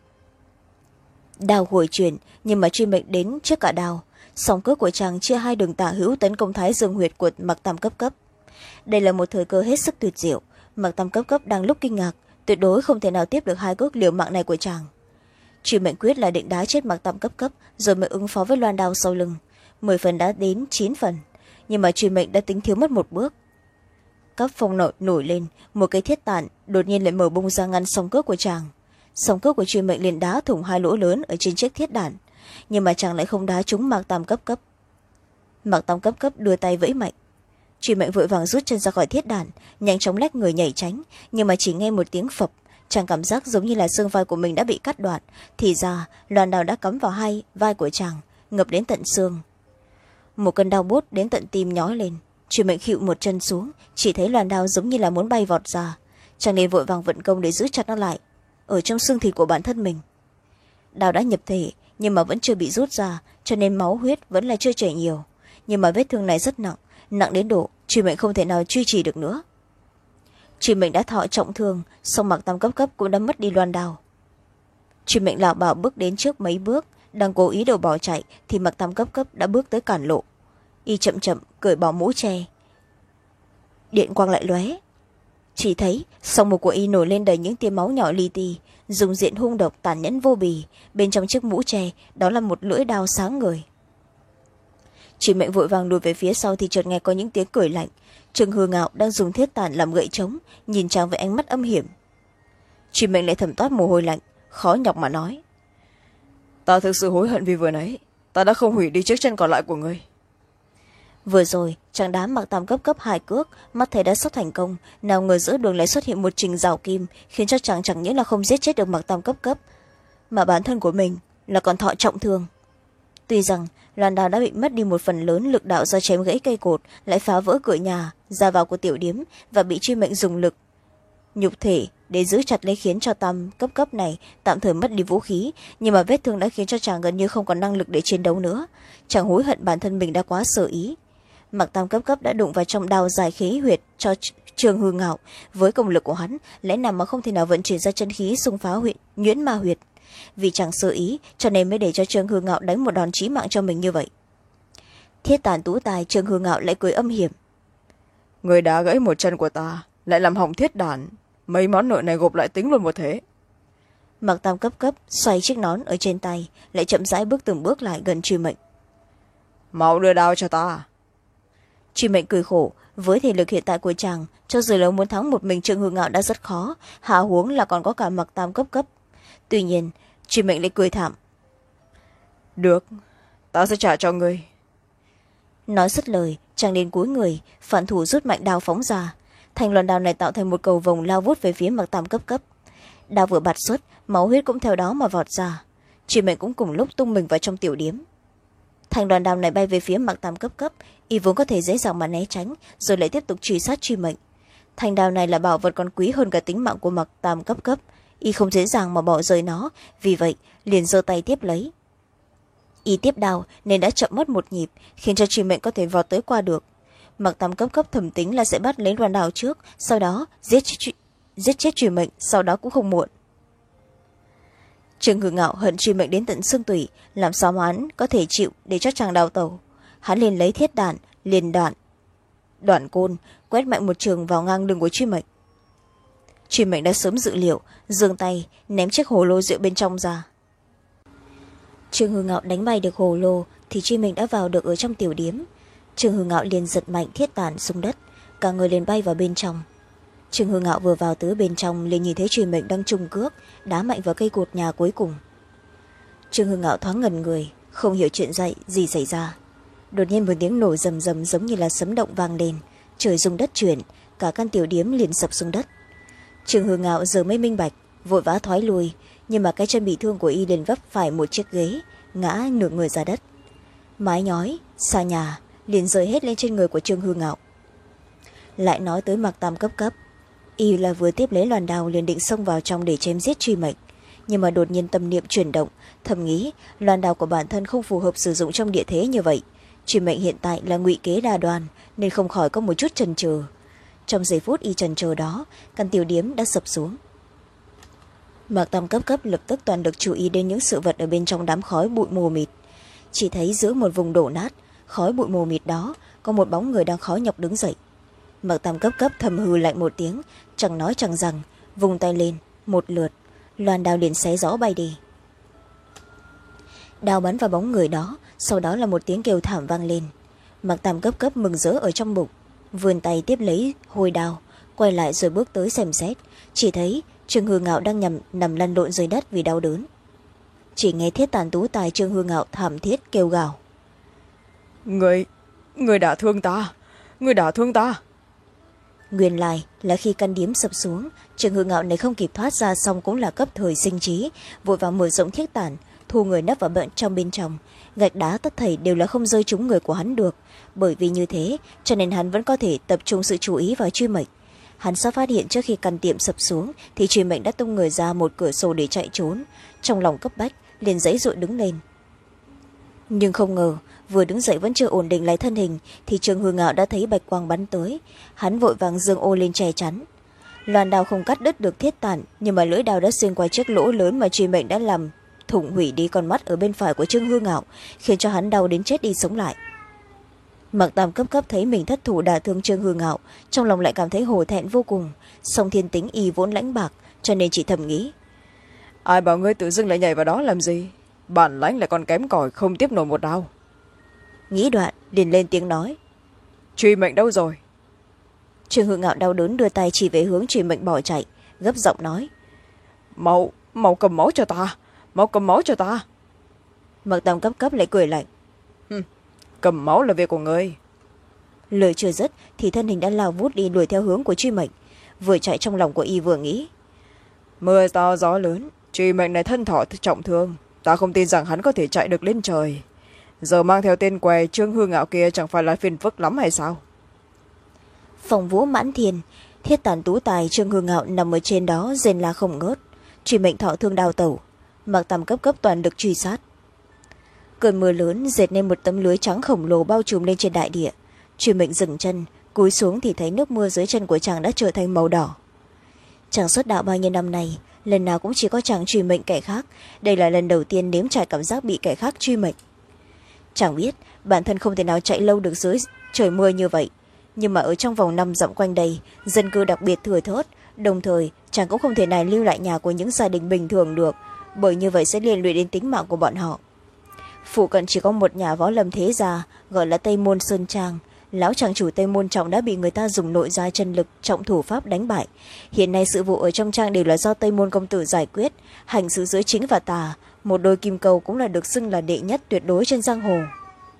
Đao hồi chuyển, nhưng mà truy mệnh đến trước cả đao. Song cước của chàng chia hai đường tả hữu tấn công thái dương huyệt của Mạc Tam cấp cấp. Đây là một thời cơ hết sức tuyệt diệu. Mạc Tam cấp cấp đang lúc kinh ngạc, tuyệt đối không thể nào tiếp được hai cước liều mạng này của chàng. Truy mệnh quyết là định đá chết Mạc Tam cấp cấp rồi mới ứng phó với loan đao sau lưng. Mười phần đã đến chín phần, nhưng mà truy mệnh đã tính thiếu mất một bước. cấp phong nổi, nổi lên, một cái thiết tản đột nhiên lại mở bung ra ngăn song cước của chàng. Song cước của Truy Mệnh liền đá thủng hai lỗ lớn ở trên chiếc thiết đản, nhưng mà chàng lại không đá trúng Mạc Tam cấp cấp. Mạc Tam cấp cấp đưa tay vẫy mạnh. Truy Mệnh vội vàng rút chân ra khỏi thiết đản, nhanh chóng lách người nhảy tránh, nhưng mà chỉ nghe một tiếng phập, chàng cảm giác giống như là xương vai của mình đã bị cắt đoạn, thì ra loan đao đã cắm vào hai vai của chàng, ngập đến tận xương. Một cơn đau buốt đến tận tim nhói lên. Truy Mệnh khịu một chân xuống, chỉ thấy loan đao giống như là muốn bay vọt ra, chàng liền vội vàng vận công để giữ chặt nó lại ở trong xương thịt của bản thân mình. Đao đã nhập thể nhưng mà vẫn chưa bị rút ra, cho nên máu huyết vẫn là chưa chảy nhiều, nhưng mà vết thương này rất nặng, nặng đến độ Truy Mệnh không thể nào duy trì được nữa. Truy Mệnh đã thọ trọng thương, song Mạc Tam cấp cấp cũng đã mất đi loan đao. Truy Mệnh lảo bảo bước đến trước mấy bước, đang cố ý đồ bỏ chạy thì Mạc Tam cấp cấp đã bước tới cản lộ. Y chậm chậm cởi bỏ mũ tre, điện quang lại lóe, chỉ thấy song mục của Y nổi lên đầy những tia máu nhỏ li ti, dùng diện hung độc tàn nhẫn vô bì. Bên trong chiếc mũ tre đó là một lưỡi đao sáng người. Truy Mệnh vội vàng lùi về phía sau thì chợt nghe có những tiếng cười lạnh. Trương Hư Ngạo đang dùng thiết tản làm gậy trống, nhìn chàng với ánh mắt âm hiểm. Truy Mệnh lại thầm toát mồ hôi lạnh, khó nhọc mà nói: Ta thực sự hối hận vì vừa nãy ta đã không hủy đi chiếc chân còn lại của ngươi. Vừa rồi chàng đá Mạc Tam cấp cấp hai cước, mắt thấy đã sắp thành công, nào ngờ giữa đường lại xuất hiện một trình rào kim, khiến cho chàng chẳng những là không giết chết được Mạc Tam cấp cấp, mà bản thân của mình là còn thọ trọng thương. Tuy rằng loan đao đã bị mất đi một phần lớn lực đạo do chém gãy cây cột, lại phá vỡ cửa nhà ra vào của tiểu điếm, và bị Truy Mệnh dùng lực nhục thể để giữ chặt lấy, khiến cho Tam cấp cấp này tạm thời mất đi vũ khí, nhưng mà vết thương đã khiến cho chàng gần như không còn năng lực để chiến đấu nữa. Chàng hối hận bản thân mình đã quá sơ ý. Mạc Tam cấp cấp đã đụng vào trong đao dài khí huyệt cho Trương Hư Ngạo, với công lực của hắn lẽ nào mà không thể nào vận chuyển ra chân khí xung phá huyện nhuyễn ma huyệt. Vì chàng sơ ý cho nên mới để cho Trương Hư Ngạo đánh một đòn chí mạng cho mình như vậy. Thiết tản tú tài, Trương Hư Ngạo lại cười âm hiểm: Người đá gãy một chân của ta lại làm hỏng thiết đản, mấy món nợ này gộp lại tính luôn một thế. Mạc Tam cấp cấp xoay chiếc nón ở trên tay, lại chậm rãi bước từng bước lại gần Truy Mệnh. Mau đưa đao cho ta. Truy Mệnh cười khổ, với thể lực hiện tại của chàng, cho dù là muốn thắng một mình Trương Hư Ngạo đã rất khó, hạ huống là còn có cả Mạc Tam cấp cấp. Tuy nhiên Truy Mệnh lại cười thảm: Được, ta sẽ trả cho ngươi. Nói dứt lời, chàng đến cúi người, phản thủ rút mạnh đao phóng ra. Thanh loan đao này tạo thành một cầu vồng lao vút về phía Mạc Tam cấp cấp. Đao vừa bạt xuất, máu huyết cũng theo đó mà vọt ra. Truy Mệnh cũng cùng lúc tung mình vào trong tiểu điếm. Thanh loan đao này bay về phía Mạc Tam cấp cấp, Y vốn có thể dễ dàng mà né tránh, rồi lại tiếp tục truy sát Truy Mệnh. Thanh đao này là bảo vật còn quý hơn cả tính mạng của Mạc Tam cấp cấp, Y không dễ dàng mà bỏ rơi nó, vì vậy liền giơ tay tiếp lấy. Y tiếp đao nên đã chậm mất một nhịp, khiến cho Truy Mệnh có thể vọt tới qua được. Mạc Tam cấp cấp thầm tính là sẽ bắt lấy loan đao trước, sau đó giết chết, giết chết Truy Mệnh, sau đó cũng không muộn. Trương Hư Ngạo hận Truy Mệnh đến tận xương tủy, làm sao mà hắn có thể chịu để cho chàng đào tẩu. Hắn liền lấy thiết đạn liền đoạn đoạn côn quét mạnh một trường vào ngang lưng của Truy Mệnh. Truy Mệnh đã sớm dự liệu, giương tay ném chiếc hồ lô rượu bên trong ra. Trương Hư Ngạo đánh bay được hồ lô thì Truy Mệnh đã vào được ở trong tiểu điếm. Trương Hư Ngạo liền giật mạnh thiết tản xuống đất, cả người liền bay vào bên trong. Trương Hư Ngạo vừa vào tới bên trong liền nhìn thấy Truy Mệnh đang trùng cước đá mạnh vào cây cột nhà cuối cùng. Trương Hư Ngạo thoáng ngẩn người, không hiểu chuyện dậy gì xảy ra. Đột nhiên một tiếng nổ rầm rầm giống như là sấm động vang lên, trời rung đất chuyển, cả căn tiểu điếm liền sập xuống đất. Trương Hư Ngạo giờ mới minh bạch, vội vã thoái lui, nhưng mà cái chân bị thương của Y liền vấp phải một chiếc ghế, ngã nửa người ra đất. Mái nhói xa nhà liền rơi hết lên trên người của Trương Hư Ngạo. Lại nói tới Mạc Tam cấp cấp, Y là vừa tiếp lấy loan đao liền định xông vào trong để chém giết Truy Mệnh, nhưng mà đột nhiên tâm niệm chuyển động, thầm nghĩ loan đao của bản thân không phù hợp sử dụng trong địa thế như vậy. Truy Mệnh hiện tại là ngụy kế đa đoan, nên không khỏi có một chút chần chừ. Trong giây phút Y chần chừ đó, căn tiểu điếm đã sập xuống. Mạc Tam cấp cấp lập tức toàn được chú ý đến những sự vật ở bên trong đám khói bụi mù mịt. Chỉ thấy giữa một vùng đổ nát, khói bụi mù mịt đó có một bóng người đang khó nhọc đứng dậy. Mạc Tam cấp cấp thầm hừ lạnh một tiếng, chẳng nói chẳng rằng, vùng tay lên một lượt, loan đao liền xé gió bay đi. Đao bắn vào bóng người đó, sau đó là một tiếng kêu thảm vang lên. Mạc Tam cấp cấp mừng rỡ ở trong bụng. vươn tay tiếp lấy hồi đao, quay lại rồi bước tới xem xét, chỉ thấy Trương Hư Ngạo đang nhầm, nằm lăn lộn dưới đất vì đau đớn. Chỉ nghe Thiết Tàn Tú Tài Trương Hư Ngạo thảm thiết kêu gào: người người đã thương ta, người đã thương ta. Nguyên lai là khi căn điếm sập xuống, Trương Hư Ngạo này không kịp thoát ra, xong cũng là cấp thời sinh trí, vội vàng mở rộng thiết tản, thu người nấp vào bên trong bên trong. Gạch đá tất thảy đều là không rơi trúng người của hắn được, bởi vì như thế cho nên hắn vẫn có thể tập trung sự chú ý vào truy mệnh. Hắn sắp phát hiện trước khi căn tiệm sập xuống thì truy mệnh đã tung người ra một cửa sổ để chạy trốn, trong lòng cấp bách liền giãy giụa đứng lên. Nhưng không ngờ vừa đứng dậy vẫn chưa ổn định lại thân hình thì Trương Hư Ngạo đã thấy bạch quang bắn tới. Hắn vội vàng giương ô lên che chắn. Loan đao không cắt đứt được thiết tản, nhưng mà lưỡi đao đã xuyên qua chiếc lỗ lớn mà truy mệnh đã làm thủng hủy đi con mắt ở bên phải của Trương Hư Ngạo, khiến cho hắn đau đến chết đi sống lại. Mạc Tam cấp cấp thấy mình thất thủ đả thương Trương Hư Ngạo, trong lòng lại cảm thấy hổ thẹn vô cùng. Song thiên tính y vốn lãnh bạc, cho nên chỉ thầm nghĩ: ai bảo ngươi tự dưng lại nhảy vào đó làm gì, bản lãnh lại còn kém cỏi, không tiếp nổi một đao. Nghĩ đoạn liền lên tiếng nói: truy mệnh đâu rồi? Trương Hư Ngạo đau đớn đưa tay chỉ về hướng truy mệnh bỏ chạy, gấp giọng nói: mau mau cầm máu cho ta, mau cầm máu cho ta. Mạc Tam cấp cấp lại cười lạnh: Hừm, cầm máu là việc của ngươi. Lời chưa dứt thì thân hình đã lao vút đi đuổi theo hướng của truy mệnh. Vừa chạy trong lòng của y vừa nghĩ: mưa to gió lớn, truy mệnh này thân thọ trọng thương, ta không tin rằng hắn có thể chạy được lên trời. Giờ mang theo tên què Trương Hư Ngạo kia chẳng phải là phiền phức lắm hay sao? Phòng vũ mãn thiên, Thiết Tàn Tú Tài Trương Hư Ngạo nằm ở trên đó rên la không ngớt, truy mệnh thọ thương đào tẩu. Mạc Tam cấp cấp toàn lực truy sát. Cơn mưa lớn dệt nên một tấm lưới trắng khổng lồ bao trùm lên trên đại địa. Truy mệnh dừng chân, cúi xuống thì thấy nước mưa dưới chân của chàng đã trở thành màu đỏ. Chàng xuất đạo bao nhiêu năm nay, lần nào cũng chỉ có chàng truy mệnh kẻ khác, đây là lần đầu tiên nếm trải cảm giác bị kẻ khác truy mệnh. Chàng biết bản thân không thể nào chạy lâu được dưới trời mưa như vậy, nhưng mà ở trong vòng năm dặm quanh đây dân cư đặc biệt thừa thớt, đồng thời chàng cũng không thể nào lưu lại nhà của những gia đình bình thường được, bởi như vậy sẽ liên lụy đến tính mạng của bọn họ. Phụ cận chỉ có một nhà võ lâm thế gia gọi là Tây Môn Sơn Trang. Lão tràng chủ Tây Môn Trọng đã bị người ta dùng nội gia chân lực trọng thủ pháp đánh bại. Hiện nay sự vụ ở trong trang đều là do Tây Môn công tử giải quyết, hành sự giữa chính và tà, một đôi kim câu cũng là được xưng là đệ nhất tuyệt đối trên giang hồ.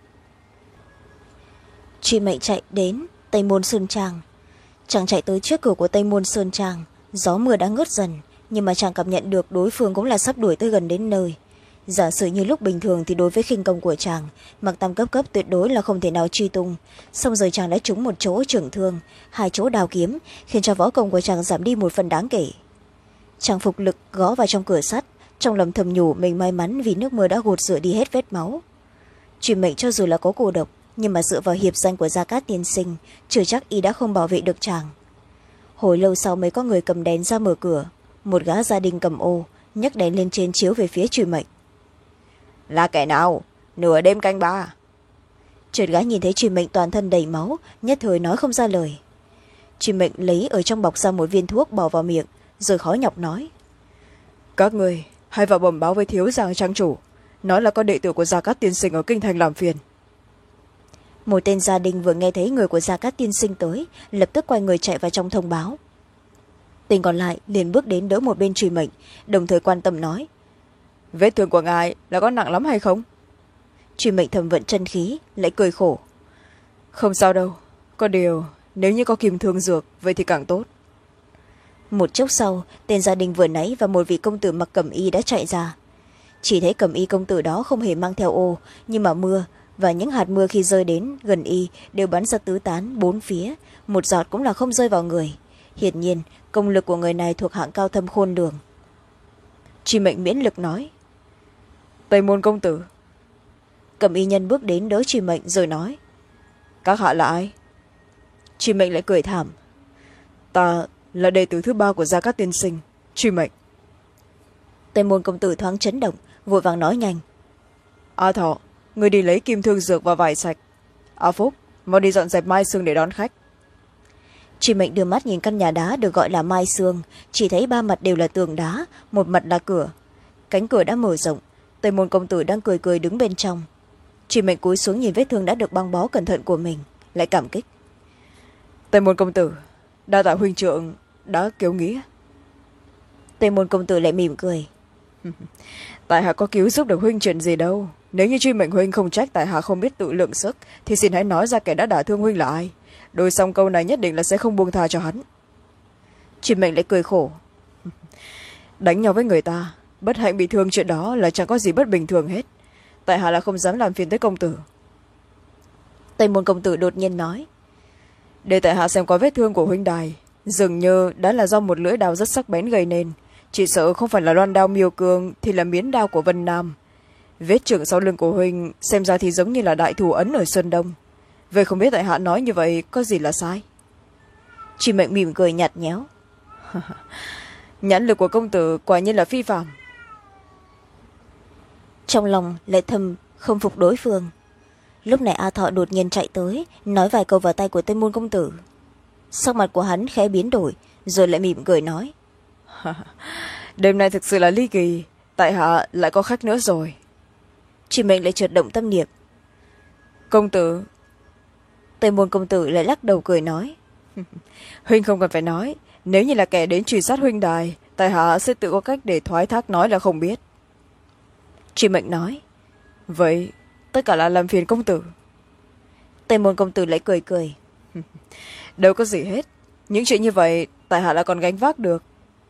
Truy mệnh chạy đến Tây Môn Sơn Trang. Chàng chạy tới trước cửa của Tây Môn Sơn Trang, gió mưa đã ngớt dần, nhưng mà chàng cảm nhận được đối phương cũng là sắp đuổi tới gần đến nơi. Giả sử như lúc bình thường thì đối với khinh công của chàng, Mạc Tam cấp cấp tuyệt đối là không thể nào truy tung, song rồi chàng đã trúng một chỗ trưởng thương, hai chỗ đào kiếm, khiến cho võ công của chàng giảm đi một phần đáng kể. Chàng phục lực gõ vào trong cửa sắt, trong lòng thầm nhủ mình may mắn vì nước mưa đã gột rửa đi hết vết máu. Truy mệnh cho dù là có cô độc, nhưng mà dựa vào hiệp danh của Gia Cát tiên sinh, chưa chắc y đã không bảo vệ được chàng. Hồi lâu sau mới có người cầm đèn ra mở cửa, một gã gia đình cầm ô nhấc đèn lên trên chiếu về phía truy mệnh. Là kẻ nào? Nửa đêm canh ba. Chợt gã nhìn thấy truy mệnh toàn thân đầy máu, nhất thời nói không ra lời. Truy mệnh lấy ở trong bọc ra một viên thuốc bỏ vào miệng, rồi khó nhọc nói: các người hãy vào bẩm báo với thiếu giang trang chủ, nói là có đệ tử của Gia Cát tiên sinh ở kinh thành làm phiền. Một tên gia đình vừa nghe thấy người của Gia Cát tiên sinh tới, lập tức quay người chạy vào trong thông báo. Tên còn lại liền bước đến đỡ một bên truy mệnh, đồng thời quan tâm nói: vết thương của ngài là có nặng lắm hay không? Truy mệnh thầm vận chân khí, lại cười khổ: không sao đâu, có điều nếu như có kim thương dược vậy thì càng tốt. Một chốc sau, tên gia đình vừa nãy và một vị công tử mặc cẩm y đã chạy ra. Chỉ thấy cẩm y công tử đó không hề mang theo ô, nhưng mà mưa và những hạt mưa khi rơi đến gần y đều bắn ra tứ tán bốn phía, một giọt cũng là không rơi vào người. Hiển nhiên công lực của người này thuộc hạng cao thâm khôn lường. Truy mệnh miễn lực nói: Tây Môn công tử. Cẩm y nhân bước đến đỡ truy mệnh rồi nói: các hạ là ai? Truy mệnh lại cười thảm: ta là đệ tử thứ ba của Gia Cát tiên sinh, truy mệnh. Tây Môn công tử thoáng chấn động, vội vàng nói nhanh: A Thọ, người đi lấy kim thương dược và vải sạch. A Phúc, mau đi dọn dẹp mai sương để đón khách. Truy mệnh đưa mắt nhìn căn nhà đá được gọi là mai sương, chỉ thấy ba mặt đều là tường đá, một mặt là cửa. Cánh cửa đã mở rộng, Tây Môn công tử đang cười cười đứng bên trong. Truy mệnh cúi xuống nhìn vết thương đã được băng bó cẩn thận của mình, lại cảm kích: tây môn công tử, đa tạ huynh trưởng đã cứu nghĩa. Tây môn công tử lại mỉm cười. Tại hạ có cứu giúp được huynh chuyện gì đâu. Nếu như truy mệnh huynh không trách tại hạ không biết tự lượng sức, thì xin hãy nói ra kẻ đã đả thương huynh là ai. Đôi xong câu này nhất định là sẽ không buông tha cho hắn. Truy mệnh lại cười khổ. Đánh nhau với người ta, bất hạnh bị thương, chuyện đó là chẳng có gì bất bình thường hết. Tại hạ là không dám làm phiền tới công tử. Tây môn công tử đột nhiên nói. Để tại hạ xem qua vết thương của huynh đài, dường như đã là do một lưỡi đao rất sắc bén gây nên. Chỉ sợ không phải là loan đao miêu cương thì là miến đao của Vân Nam. Vết chưởng sau lưng của huynh xem ra thì giống như là đại thù ấn ở Sơn Đông. Vậy không biết tại hạ nói như vậy có gì là sai? Truy mệnh mỉm cười nhạt nhẽo. Nhãn lực của công tử quả nhiên là phi phàm. Trong lòng lại thầm không phục đối phương. Lúc này A Thọ đột nhiên chạy tới, nói vài câu vào tay của Tây môn công tử. Sắc mặt của hắn khẽ biến đổi, rồi lại mỉm cười nói. Đêm nay thực sự là ly kỳ, tại hạ lại có khách nữa rồi. Truy mệnh lại chợt động tâm niệm. Công tử. Tây môn công tử lại lắc đầu cười nói. Huynh không cần phải nói, nếu như là kẻ đến truy sát huynh đài, tại hạ sẽ tự có cách để thoái thác nói là không biết. Truy mệnh nói. Vậy tất cả là làm phiền công tử. Tây môn công tử lại cười cười. Đâu có gì hết, những chuyện như vậy tại hạ là còn gánh vác được.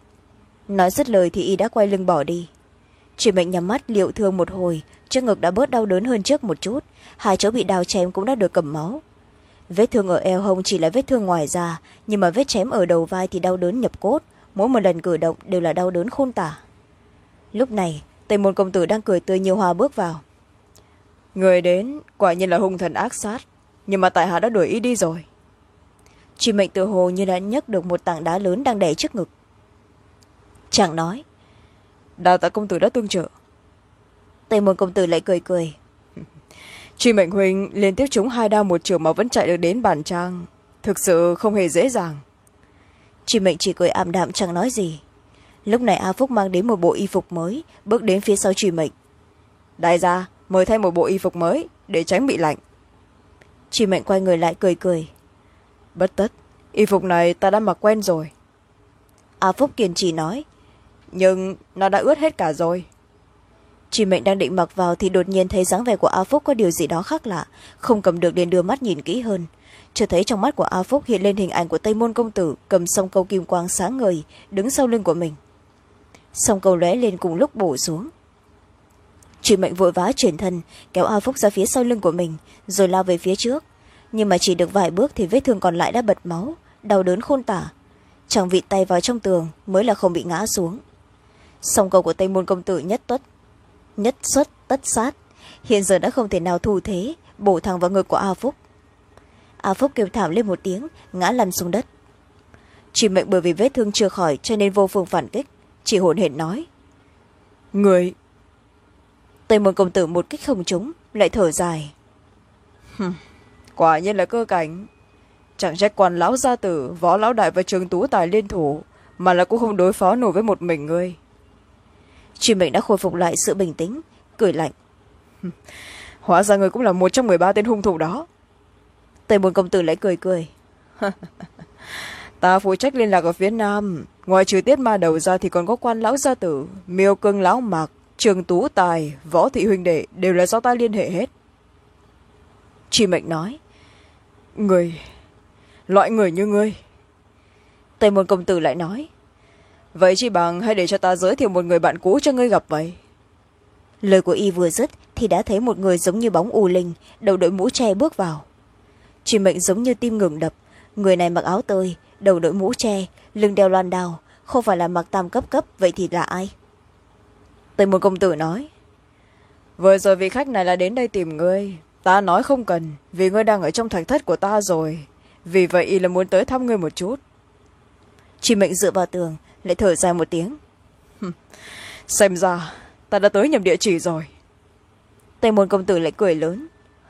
Nói dứt lời thì y đã quay lưng bỏ đi. Truy mệnh nhắm mắt liệu thương một hồi, trước ngực đã bớt đau đớn hơn trước một chút, hai chỗ bị đào chém cũng đã được cầm máu. Vết thương ở eo hông chỉ là vết thương ngoài da, nhưng mà vết chém ở đầu vai thì đau đớn nhập cốt, mỗi một lần cử động đều là đau đớn khôn tả. Lúc này Tây môn công tử đang cười tươi như hoa bước vào. Người đến quả nhiên là hung thần ác sát, nhưng mà tại hạ đã đuổi ý đi rồi. Truy mệnh tự hồ như đã nhấc được một tảng đá lớn đang đè trước ngực. Chàng nói. Đa tạ công tử đã tương trợ. Tây môn công tử lại cười cười. Truy mệnh huynh liên tiếp trúng hai đao một chưởng mà vẫn chạy được đến bản trang, thực sự không hề dễ dàng. Truy mệnh chỉ cười ảm đạm chẳng nói gì. Lúc này A Phúc mang đến một bộ y phục mới, bước đến phía sau truy mệnh. Đại gia, mời thay một bộ y phục mới để tránh bị lạnh. Truy mệnh quay người lại cười cười. Bất tất, y phục này ta đã mặc quen rồi. A Phúc kiên trì nói. Nhưng nó đã ướt hết cả rồi. Truy mệnh đang định mặc vào thì đột nhiên thấy dáng vẻ của A Phúc có điều gì đó khác lạ, không cầm được liền đưa mắt nhìn kỹ hơn. Chợt thấy trong mắt của A Phúc hiện lên hình ảnh của Tây môn công tử cầm song câu kim quang sáng ngời đứng sau lưng của mình. Song câu lóe lên cùng lúc bổ xuống. Truy mệnh vội vã chuyển thân kéo A Phúc ra phía sau lưng của mình rồi lao về phía trước, nhưng mà chỉ được vài bước thì vết thương còn lại đã bật máu, đau đớn khôn tả. Chàng vịt tay vào trong tường mới là không bị ngã xuống. Song câu của Tây môn công tử nhất tuất nhất xuất tất sát, hiện giờ đã không thể nào thu thế, bổ thẳng vào ngực của A Phúc. A Phúc kêu thảm lên một tiếng, ngã lăn xuống đất. Truy mệnh bởi vì vết thương chưa khỏi cho nên vô phương phản kích, chỉ hổn hển nói. Người. Tây môn công tử một kích không trúng, lại thở dài. Quả nhiên là cơ cảnh. Chẳng trách quan lão gia tử, võ lão đại và trường tú tài liên thủ, mà là cũng không đối phó nổi với một mình ngươi. Truy mệnh đã khôi phục lại sự bình tĩnh, cười lạnh. Hóa ra người cũng là một trong mười ba tên hung thủ đó. Tây môn công tử lại cười cười. Ta phụ trách liên lạc ở phía nam, ngoài trừ Tiết Ma Đầu ra thì còn có quan lão gia tử, Miêu Cương lão mạc, trường tú tài, võ thị huynh đệ đều là do ta liên hệ hết. Truy mệnh nói. Người, loại người như ngươi. Tây môn công tử lại nói. Vậy chỉ bằng hãy để cho ta giới thiệu một người bạn cũ cho ngươi gặp vậy. Lời của y vừa dứt thì đã thấy một người giống như bóng u linh, đầu đội mũ tre bước vào. Truy mệnh giống như tim ngừng đập, người này mặc áo tơi, đầu đội mũ tre, lưng đeo loan đao, không phải là mặc tam cấp cấp, vậy thì là ai? Tây môn công tử nói. Vừa rồi vị khách này là đến đây tìm ngươi, ta nói không cần, vì ngươi đang ở trong thạch thất của ta rồi, vì vậy y là muốn tới thăm ngươi một chút. Truy mệnh dựa vào tường, lại thở dài một tiếng. Xem ra ta đã tới nhầm địa chỉ rồi. Tây môn công tử lại cười lớn.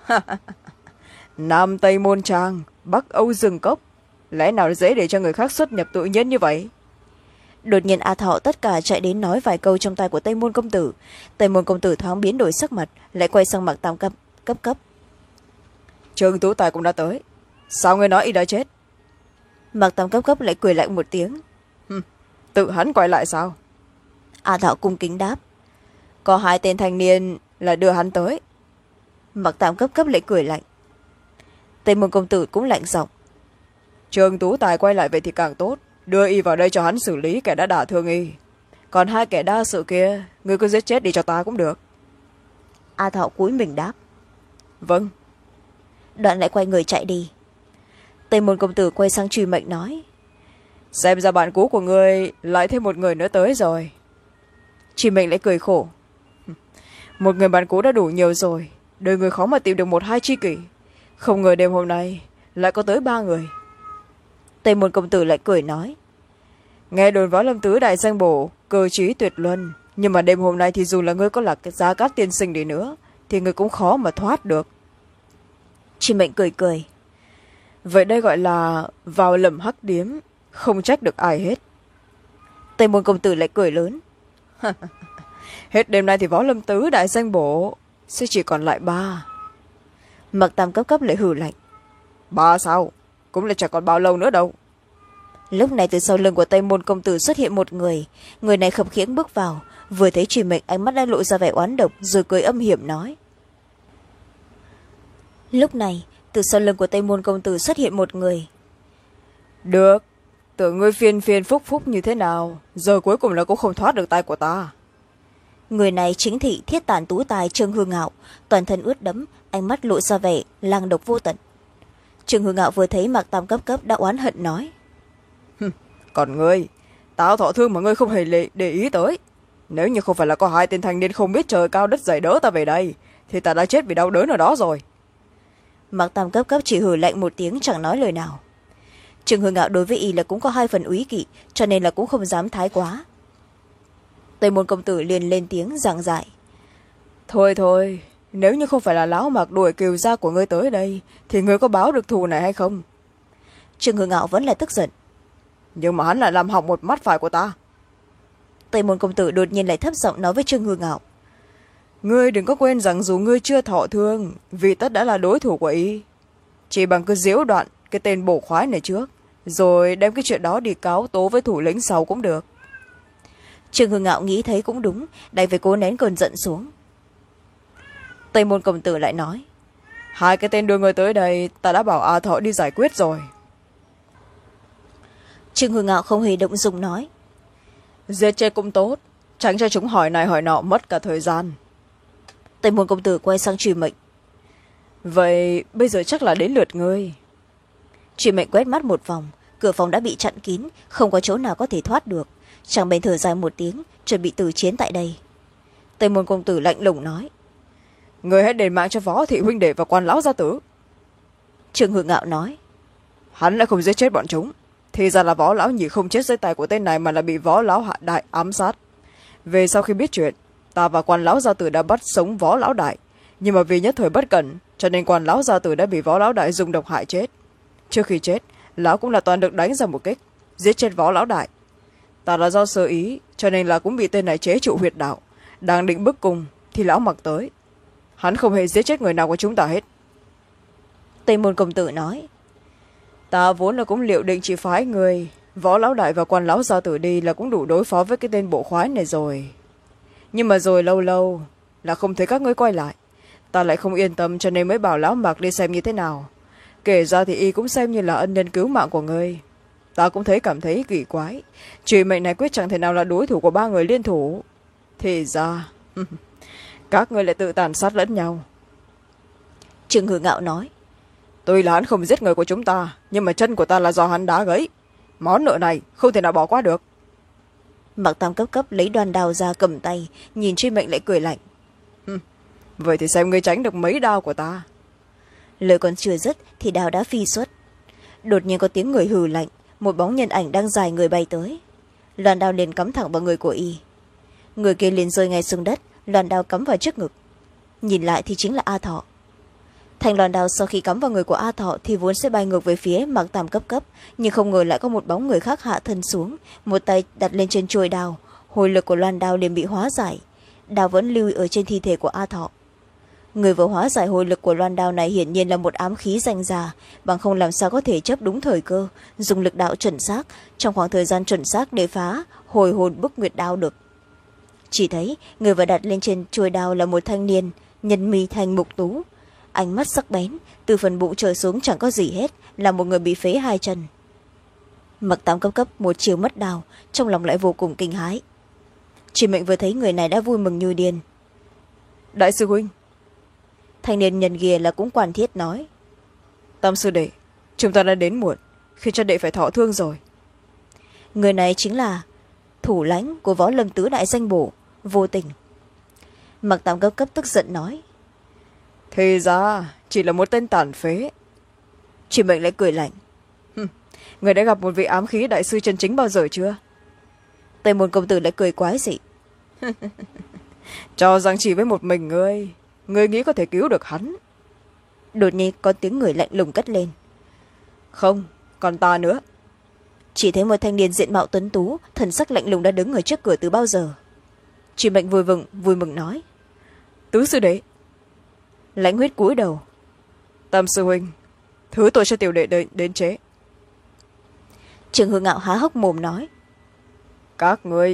Nam Tây Môn Trang, Bắc Âu rừng cốc, lẽ nào dễ để cho người khác xuất nhập tự nhiên như vậy? Đột nhiên A Thọ tất cả chạy đến nói vài câu trong tai của Tây môn công tử. Tây môn công tử thoáng biến đổi sắc mặt, lại quay sang mặc tam cấp cấp cấp. Trương Tú Tài cũng đã tới, sao ngươi nói y đã chết? Mạc Tam cấp cấp lại cười lạnh một tiếng. Hừm, tự hắn quay lại sao? A Thọ cung kính đáp. Có hai tên thanh niên là đưa hắn tới. Mạc Tam cấp cấp lại cười lạnh. Tây Môn công tử cũng lạnh giọng. Trương Tú Tài quay lại vậy thì càng tốt, đưa y vào đây cho hắn xử lý kẻ đã đả thương y. Còn hai kẻ đa sự kia, ngươi cứ giết chết đi cho ta cũng được. A Thọ cúi mình đáp. Vâng. Đoạn lại quay người chạy đi. Tây Môn công tử quay sang truy mệnh nói. Xem ra bạn cũ của ngươi lại thêm một người nữa tới rồi. Truy mệnh lại cười khổ. Một người bạn cũ đã đủ nhiều rồi, đời người khó mà tìm được một hai tri kỷ. Không ngờ đêm hôm nay lại có tới ba người. Tây Môn công tử lại cười nói. Nghe đồn Võ Lâm Tứ đại danh bổ, cơ trí tuyệt luân, nhưng mà đêm hôm nay thì dù là ngươi có là Gia Cát tiên sinh đi nữa thì ngươi cũng khó mà thoát được. Truy mệnh cười cười. Vậy đây gọi là vào lầm hắc điếm, không trách được ai hết. Tây Môn công tử lại cười lớn. Hết đêm nay thì Võ Lâm Tứ đại danh bổ sẽ chỉ còn lại ba. Mạc Tam cấp cấp lại hừ lạnh. Ba sao? Cũng là chẳng còn bao lâu nữa đâu. Lúc này từ sau lưng của Tây Môn công tử xuất hiện một người. Người này khập khiễng bước vào, vừa thấy truy mệnh ánh mắt đã lộ ra vẻ oán độc, rồi cười âm hiểm nói. Lúc này từ sau lưng của Tây Môn công tử xuất hiện một người. Được, tưởng ngươi phiền phiền phúc phúc như thế nào, giờ cuối cùng là cũng không thoát được tay của ta. Người này chính thị Thiết Tản Tú Tài Trương Hư Ngạo, toàn thân ướt đẫm, ánh mắt lộ ra vẻ lang độc vô tận. Trương Hư Ngạo vừa thấy Mạc Tam cấp cấp đã oán hận nói. Còn ngươi, tao thọ thương mà ngươi không hề lệ để ý tới. Nếu như không phải là có hai tên thanh niên không biết trời cao đất dày đỡ ta về đây thì ta đã chết vì đau đớn ở đó rồi. Mạc Tam cấp cấp chỉ hừ lạnh một tiếng, chẳng nói lời nào. Trương Hư Ngạo đối với y là cũng có hai phần úy kỵ, cho nên là cũng không dám thái quá. Tây Môn công tử liền lên tiếng giảng giải. Thôi thôi, nếu như không phải là lão Mạc đuổi Kiều gia của ngươi tới đây thì ngươi có báo được thù này hay không? Trương Hư Ngạo vẫn là tức giận. Nhưng mà hắn lại làm hỏng một mắt phải của ta. Tây Môn công tử đột nhiên lại thấp giọng nói với Trương Hư Ngạo. Ngươi đừng có quên rằng dù ngươi chưa thọ thương, vì tất đã là đối thủ của y. Chỉ bằng cứ diễu đoạn cái tên bổ khoái này trước, rồi đem cái chuyện đó đi cáo tố với thủ lĩnh sau cũng được. Trương Hư Ngạo nghĩ thấy cũng đúng, đành phải cố nén cơn giận xuống. Tây Môn công tử lại nói. Hai cái tên đưa người tới đây ta đã bảo A Thọ đi giải quyết rồi. Trương Hư Ngạo không hề động dung nói. Giết chết cũng tốt, tránh cho chúng hỏi này hỏi nọ mất cả thời gian. Tây Môn công tử quay sang truy mệnh. Vậy bây giờ chắc là đến lượt ngươi. Truy mệnh quét mắt một vòng, cửa phòng đã bị chặn kín, không có chỗ nào có thể thoát được. Chàng bèn thở dài một tiếng, chuẩn bị tử chiến tại đây. Tây Môn công tử lạnh lùng nói. Ngươi hãy đền mạng cho Võ thị huynh đệ và quan lão gia tử. Trương Hư Ngạo nói. Hắn lại không giết chết bọn chúng, thì ra là Võ lão nhị không chết dưới tay của tên này mà là bị Võ lão hạ đại ám sát. Về sau khi biết chuyện, ta và quan lão gia tử đã bắt sống Võ lão đại, nhưng mà vì nhất thời bất cẩn cho nên quan lão gia tử đã bị Võ lão đại dùng độc hại chết. Trước khi chết, lão cũng là toàn được đánh ra một kích giết chết Võ lão đại. Ta là do sơ ý cho nên là cũng bị tên này chế trụ huyệt đạo, đang định bức cung thì lão Mặc tới. Hắn không hề giết chết người nào của chúng ta hết. Tây Môn công tử nói. Ta vốn là cũng liệu định chỉ phái người Võ lão đại và quan lão gia tử đi là cũng đủ đối phó với cái tên bộ khoái này rồi. Nhưng mà rồi lâu lâu là không thấy các ngươi quay lại, ta lại không yên tâm cho nên mới bảo lão Mạc đi xem như thế nào. Kể ra thì y cũng xem như là ân nhân cứu mạng của ngươi. Ta cũng thấy cảm thấy kỳ quái, truy mệnh này quyết chẳng thể nào là đối thủ của ba người liên thủ. Thì ra các ngươi lại tự tàn sát lẫn nhau. Trương Hư Ngạo nói. Tuy là hắn không giết người của chúng ta, nhưng mà chân của ta là do hắn đá gãy. Món nợ này không thể nào bỏ qua được. Mạc Tam cấp cấp lấy đoan đao ra cầm tay, nhìn truy mệnh lại cười lạnh. Vậy thì xem ngươi tránh được mấy đao của ta. Lời còn chưa dứt thì đao đã phi xuất. Đột nhiên có tiếng người hừ lạnh, một bóng nhân ảnh đang dài người bay tới. Loan đao liền cắm thẳng vào người của y. Người kia liền rơi ngay xuống đất, loan đao cắm vào trước ngực. Nhìn lại thì chính là A Thọ. Thanh loan đao sau khi cắm vào người của A Thọ thì vốn sẽ bay ngược về phía Mạc Tam cấp cấp, nhưng không ngờ lại có một bóng người khác hạ thân xuống, một tay đặt lên trên chuôi đao, hồi lực của loan đao liền bị hóa giải, đao vẫn lưu ở trên thi thể của A Thọ. người vừa hóa giải hồi lực của loan đao này hiển nhiên là một ám khí danh già, bằng không làm sao có thể chấp đúng thời cơ, dùng lực đạo chuẩn xác trong khoảng thời gian chuẩn xác để phá hồi hồn bức nguyệt đao được. Chỉ thấy người vừa đặt lên trên chuôi đao là một thanh niên nhân mi thanh mục tú, ánh mắt sắc bén, từ phần bụng trở xuống chẳng có gì hết, là một người bị phế hai chân. Mặc tám cấp cấp một chiều mất đao, trong lòng lại vô cùng kinh hãi. Chị Mệnh vừa thấy người này đã vui mừng như điên. Đại sư huynh. Thanh niên nhân kia là cũng quản thiết nói. Tam sư đệ, chúng ta đã đến muộn, khi cho đệ phải thọ thương rồi. Người này chính là thủ lãnh của võ lâm tứ đại danh bổ, Vô Tình. Mặc tám cấp cấp tức giận nói. Thì ra chỉ là một tên tàn phế. Chị Mệnh lại cười lạnh. Người đã gặp một vị ám khí đại sư chân chính bao giờ chưa? Tây Môn công tử lại cười quái dị. Cho rằng chỉ với một mình ngươi, ngươi nghĩ có thể cứu được hắn? Đột nhiên có tiếng người lạnh lùng cất lên. Không, còn ta nữa. Chỉ thấy một thanh niên diện mạo tuấn tú, thần sắc lạnh lùng đã đứng ở trước cửa từ bao giờ. Chị Mệnh vui mừng vui mừng nói. Tứ sư đệ. Lãnh Huyết cúi đầu. Tam sư huynh, thứ tội cho tiểu đệ đến, đến chế. Trường Hương Ngạo há hốc mồm nói. Các ngươi,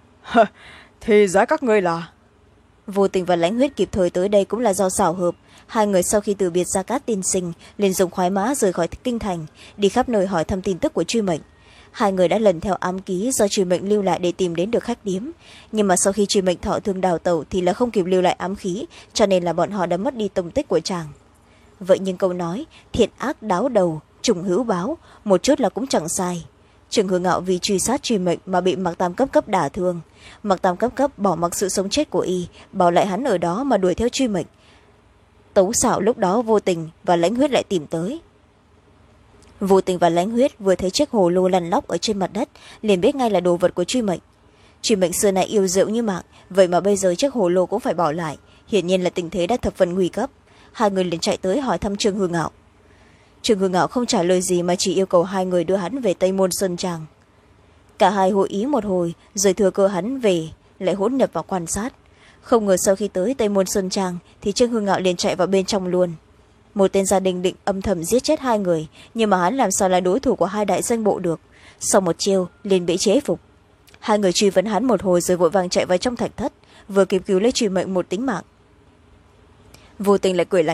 thì giá các ngươi là... Vô Tình và Lãnh Huyết kịp thời tới đây cũng là do xảo hợp. Hai người sau khi từ biệt Gia Cát tiên sinh liền dùng khoái mã rời khỏi kinh thành, đi khắp nơi hỏi thăm tin tức của Truy Mệnh. Hai người đã lần theo ám ký do Truy Mệnh lưu lại để tìm đến được khách điếm, nhưng mà sau khi Truy Mệnh thọ thương đào tẩu thì là không kịp lưu lại ám khí, cho nên là bọn họ đã mất đi tung tích của chàng. Vậy nhưng câu nói thiện ác đáo đầu, trùng hữu báo, một chút là cũng chẳng sai. Trường Hương Ngạo vì truy sát Truy Mệnh mà bị Mặc Tam cấp cấp đả thương, Mặc Tam cấp cấp bỏ mặc sự sống chết của y, bảo lại hắn ở đó mà đuổi theo Truy Mệnh. Tấu xảo lúc đó Vô Tình và Lãnh Huyết lại tìm tới. Vô Tình và Lãnh Huyết vừa thấy chiếc hồ lô lăn lóc ở trên mặt đất liền biết ngay là đồ vật của Truy Mệnh. Truy Mệnh xưa nay yêu rượu như mạng, vậy mà bây giờ chiếc hồ lô cũng phải bỏ lại, hiển nhiên là tình thế đã thập phần nguy cấp. Hai người liền chạy tới hỏi thăm Trường Hương Ngạo. Trường Hương Ngạo không trả lời gì mà chỉ yêu cầu hai người đưa hắn về Tây Môn Sơn Trang. Cả hai hội ý một hồi rồi thừa cơ hắn về lại hỗn nhập vào quan sát. Không ngờ sau khi tới Tây Môn Sơn Trang thì Trương Hương Ngạo liền chạy vào bên trong luôn. Một tên gia đình định âm thầm giết chết hai người, nhưng mà hắn làm sao là đối thủ của hai đại danh bộ được. Sau một chiêu liền bị chế phục. Hai người truy vấn hắn một hồi rồi vội vàng chạy vào trong thạch thất, vừa kịp cứu lấy Truy Mệnh một tính mạng. Vô Tình lại cười lạnh.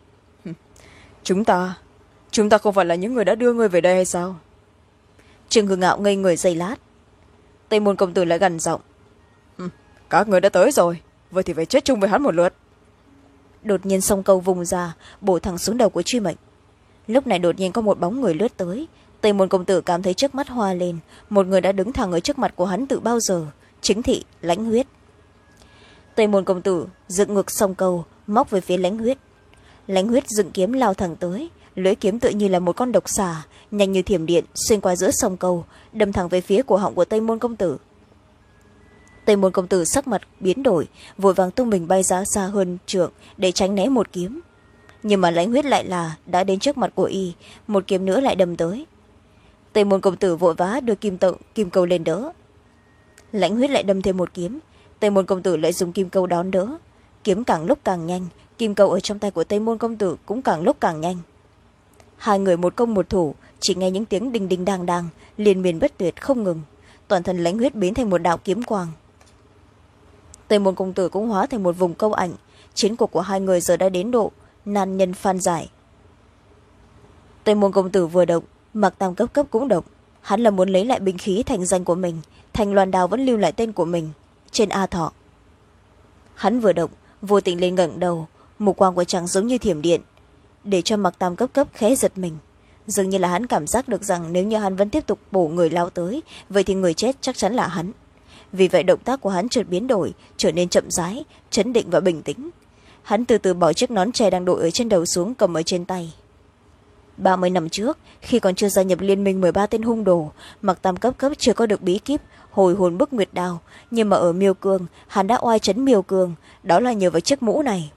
Chúng ta chúng ta không phải là những người đã đưa ngươi về đây hay sao? Trương Hương Ngạo ngây người giây lát. Tây Môn công tử lại gằn giọng. Các người đã tới rồi, vậy thì phải chết chung với hắn một lượt. Đột nhiên song câu vùng ra bổ thẳng xuống đầu của Truy Mệnh. Lúc này đột nhiên có một bóng người lướt tới. Tây Môn công tử cảm thấy trước mắt hoa lên, một người đã đứng thẳng ở trước mặt của hắn từ bao giờ, chính thị Lãnh Huyết. Tây Môn công tử dựng ngược song câu móc về phía Lãnh Huyết. Lãnh Huyết dựng kiếm lao thẳng tới, lưỡi kiếm tựa như là một con độc xà, nhanh như thiểm điện xuyên qua giữa song câu, đâm thẳng về phía cổ họng của Tây Môn công tử. Tây Môn công tử sắc mặt biến đổi, vội vàng tung mình bay ra xa hơn trượng để tránh né một kiếm. Nhưng mà Lãnh Huyết lại là đã đến trước mặt của y, một kiếm nữa lại đâm tới. Tây Môn công tử vội vã đưa kim, tự, kim câu lên đỡ. Lãnh Huyết lại đâm thêm một kiếm, Tây Môn công tử lại dùng kim câu đón đỡ. Kiếm càng lúc càng nhanh, kim câu ở trong tay của Tây Môn công tử cũng càng lúc càng nhanh. Hai người một công một thủ, chỉ nghe những tiếng đinh đinh đang đang liên miên bất tuyệt không ngừng. Toàn thân Lãnh Huyết biến thành một đạo kiếm quang. Tây Môn công tử cũng hóa thành một vùng câu ảnh. Chiến cuộc của hai người giờ đã đến độ nan nhân phan giải. Tây Môn công tử vừa động, Mặc Tam cấp cấp cũng động. Hắn là muốn lấy lại binh khí thành danh của mình, thành loan đao vẫn lưu lại tên của mình trên A Thọ. Hắn vừa động, Vô Tình lên ngẩng đầu, mục quang của chàng giống như thiểm điện, để cho Mặc Tam cấp cấp khẽ giật mình. Dường như là hắn cảm giác được rằng nếu như hắn vẫn tiếp tục bổ người lao tới, vậy thì người chết chắc chắn là hắn. Vì vậy động tác của hắn chợt biến đổi, trở nên chậm rãi, trấn định và bình tĩnh. Hắn từ từ bỏ chiếc nón tre đang đội ở trên đầu xuống, cầm ở trên tay. ba mươi năm trước, khi còn chưa gia nhập liên minh mười ba tên hung đồ, Mặc Tam cấp cấp chưa có được bí kíp hồi hồn bức nguyệt đao, nhưng mà ở Miêu Cương hắn đã oai trấn Miêu Cương, đó là nhờ vào chiếc mũ này.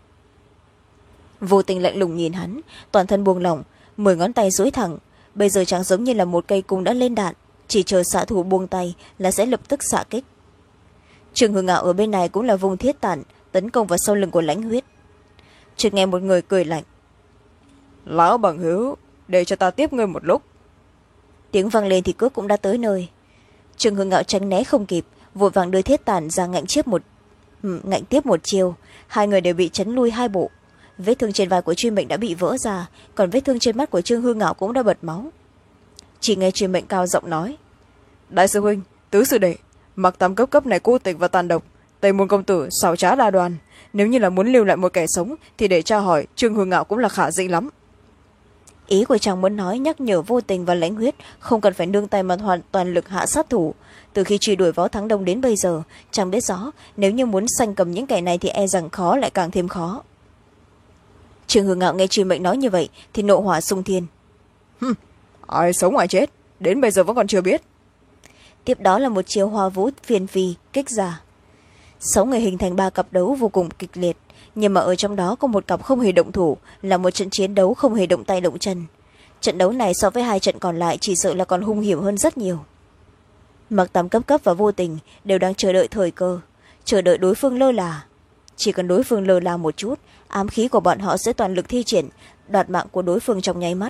Vô Tình lạnh lùng nhìn hắn, toàn thân buông lỏng, mười ngón tay duỗi thẳng. Bây giờ chẳng giống như là một cây cung đã lên đạn, chỉ chờ xạ thủ buông tay là sẽ lập tức xạ kích. Trường Hương Ngạo ở bên này cũng là vùng thiết tản tấn công vào sau lưng của Lãnh Huyết. chợt nghe một người cười lạnh. Lão bằng hữu, để cho ta tiếp ngươi một lúc. Tiếng vang lên thì cước cũng đã tới nơi. Trương Hưng Ngạo tránh né không kịp, vội vàng đưa thiết tản ra ngạnh chiếc một ngạnh tiếp một chiêu. Hai người đều bị chấn lui hai bộ. Vết thương trên vai của Truy Mệnh đã bị vỡ ra, còn vết thương trên mắt của Trương Hưng Ngạo cũng đã bật máu. Chỉ nghe Truy Mệnh cao giọng nói: Đại sư huynh, tứ sư đệ, mặc tam cấp cấp này cô tịch và tàn độc, Tây Môn công tử xảo trá đa đoan, nếu như là muốn lưu lại một kẻ sống thì để tra hỏi Trương Hưng Ngạo cũng là khả dĩ lắm. Ý của chàng muốn nói nhắc nhở Vô Tình và Lãnh Huyết không cần phải nương tay mà hoàn toàn lực hạ sát thủ. Từ khi truy đuổi Võ Thắng Đông đến bây giờ, chàng biết rõ nếu như muốn sanh cầm những kẻ này thì e rằng khó lại càng thêm khó. Trương Hưng Ngạo nghe Truy Mệnh nói như vậy thì nộ hỏa xung thiên. Hừm, ai sống ai chết đến bây giờ vẫn còn chưa biết. Tiếp đó là một chiêu Hoa Vũ Phiền Phi kích ra. Sáu người hình thành ba cặp đấu vô cùng kịch liệt, nhưng mà ở trong đó có một cặp không hề động thủ, là một trận chiến đấu không hề động tay động chân. Trận đấu này so với hai trận còn lại chỉ sợ là còn hung hiểm hơn rất nhiều. Mặc Tam cấp cấp và Vô Tình đều đang chờ đợi thời cơ, chờ đợi đối phương lơ là. Chỉ cần đối phương lơ là một chút, ám khí của bọn họ sẽ toàn lực thi triển, đoạt mạng của đối phương trong nháy mắt.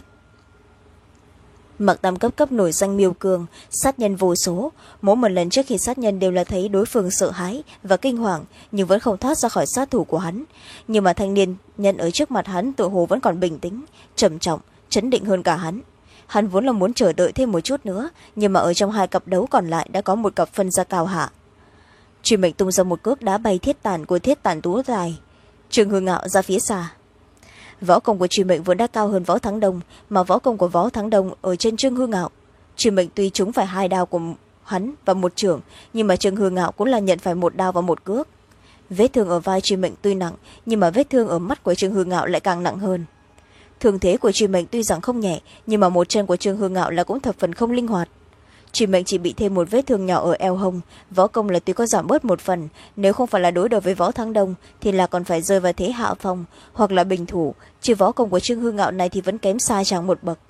Mặc Tam cấp cấp nổi danh miêu cường, sát nhân vô số, mỗi một lần trước khi sát nhân đều là thấy đối phương sợ hãi và kinh hoàng, nhưng vẫn không thoát ra khỏi sát thủ của hắn. Nhưng mà thanh niên nhân ở trước mặt hắn tự hồ vẫn còn bình tĩnh, trầm trọng, chấn định hơn cả hắn. Hắn vốn là muốn chờ đợi thêm một chút nữa, nhưng mà ở trong hai cặp đấu còn lại đã có một cặp phân ra cao hạ. Truy Mệnh tung ra một cước đá bay thiết tản của thiết tản tú dài. Trương Hưng Ngạo ra phía xa. Võ công của Truy Mệnh vốn đã cao hơn Võ Thắng Đông, mà võ công của Võ Thắng Đông ở trên Trương Hưng Ngạo. Truy Mệnh tuy trúng phải hai đao của hắn và một chưởng, nhưng mà Trương Hưng Ngạo cũng là nhận phải một đao và một cước. Vết thương ở vai Truy Mệnh tuy nặng, nhưng mà vết thương ở mắt của Trương Hưng Ngạo lại càng nặng hơn. Thương thế của Truy Mệnh tuy rằng không nhẹ, nhưng mà một chân của Trương Hưng Ngạo là cũng thập phần không linh hoạt. Truy Mệnh chỉ bị thêm một vết thương nhỏ ở eo hông, võ công là tuy có giảm bớt một phần, nếu không phải là đối đầu với Võ Thắng Đông thì là còn phải rơi vào thế hạ phong hoặc là bình thủ, chứ võ công của Trương Hưng Ngạo này thì vẫn kém xa chàng một bậc.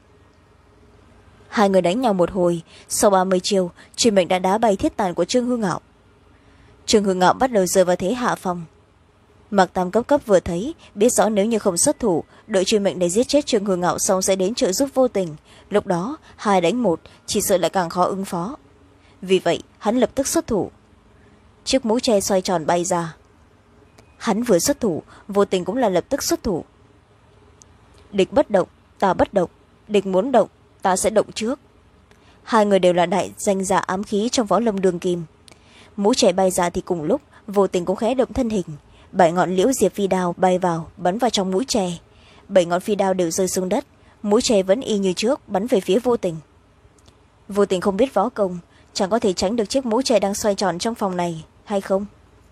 Hai người đánh nhau một hồi, sau ba mươi chiêu, Truy Mệnh đã đá bay thiết tản của Trương Hưng Ngạo. Trương Hưng Ngạo bắt đầu rơi vào thế hạ phong. Mặc Tam cấp cấp vừa thấy, biết rõ nếu như không xuất thủ, đợi Truy Mệnh để giết chết Trương Hưng Ngạo xong sẽ đến trợ giúp Vô Tình. Lúc đó hai đánh một, chỉ sợ lại càng khó ứng phó. Vì vậy hắn lập tức xuất thủ. Chiếc mũ tre xoay tròn bay ra. Hắn vừa xuất thủ, Vô Tình cũng là lập tức xuất thủ. Địch bất động, ta bất động. Địch muốn động, ta sẽ động trước. Hai người đều là đại danh giả ám khí trong võ lâm đường kim. Mũ tre bay ra thì cùng lúc Vô Tình cũng khẽ động thân hình. Bảy ngọn liễu diệp phi đao bay vào, bắn vào trong mũi tre. Bảy ngọn phi đao đều rơi xuống đất, mũi tre vẫn y như trước, bắn về phía Vô Tình. Vô Tình không biết võ công, chẳng có thể tránh được chiếc mũi tre đang xoay tròn trong phòng này hay không.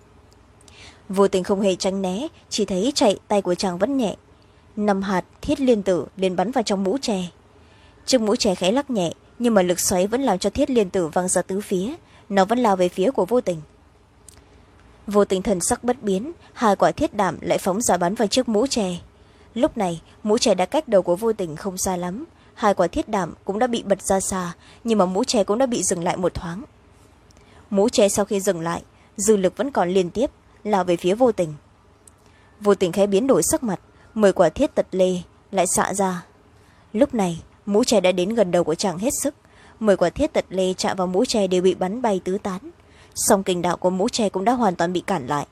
Vô Tình không hề tránh né, chỉ thấy chạy tay của chàng vẫn nhẹ. Năm hạt thiết liên tử liền bắn vào trong mũi tre. Chiếc mũi tre khẽ lắc nhẹ, nhưng mà lực xoáy vẫn làm cho thiết liên tử văng ra tứ phía, nó vẫn lao về phía của Vô Tình. Vô Tình thần sắc bất biến, hai quả thiết đảm lại phóng ra bắn vào chiếc mũ tre. Lúc này mũ tre đã cách đầu của Vô Tình không xa lắm, hai quả thiết đảm cũng đã bị bật ra xa, nhưng mà mũ tre cũng đã bị dừng lại một thoáng. Mũ tre sau khi dừng lại, dư lực vẫn còn liên tiếp lao về phía Vô Tình. Vô Tình khẽ biến đổi sắc mặt, mười quả thiết tật lê lại xạ ra. Lúc này mũ tre đã đến gần đầu của chàng hết sức, mười quả thiết tật lê chạm vào mũ tre đều bị bắn bay tứ tán, song kình đạo của mũ tre cũng đã hoàn toàn bị cản lại.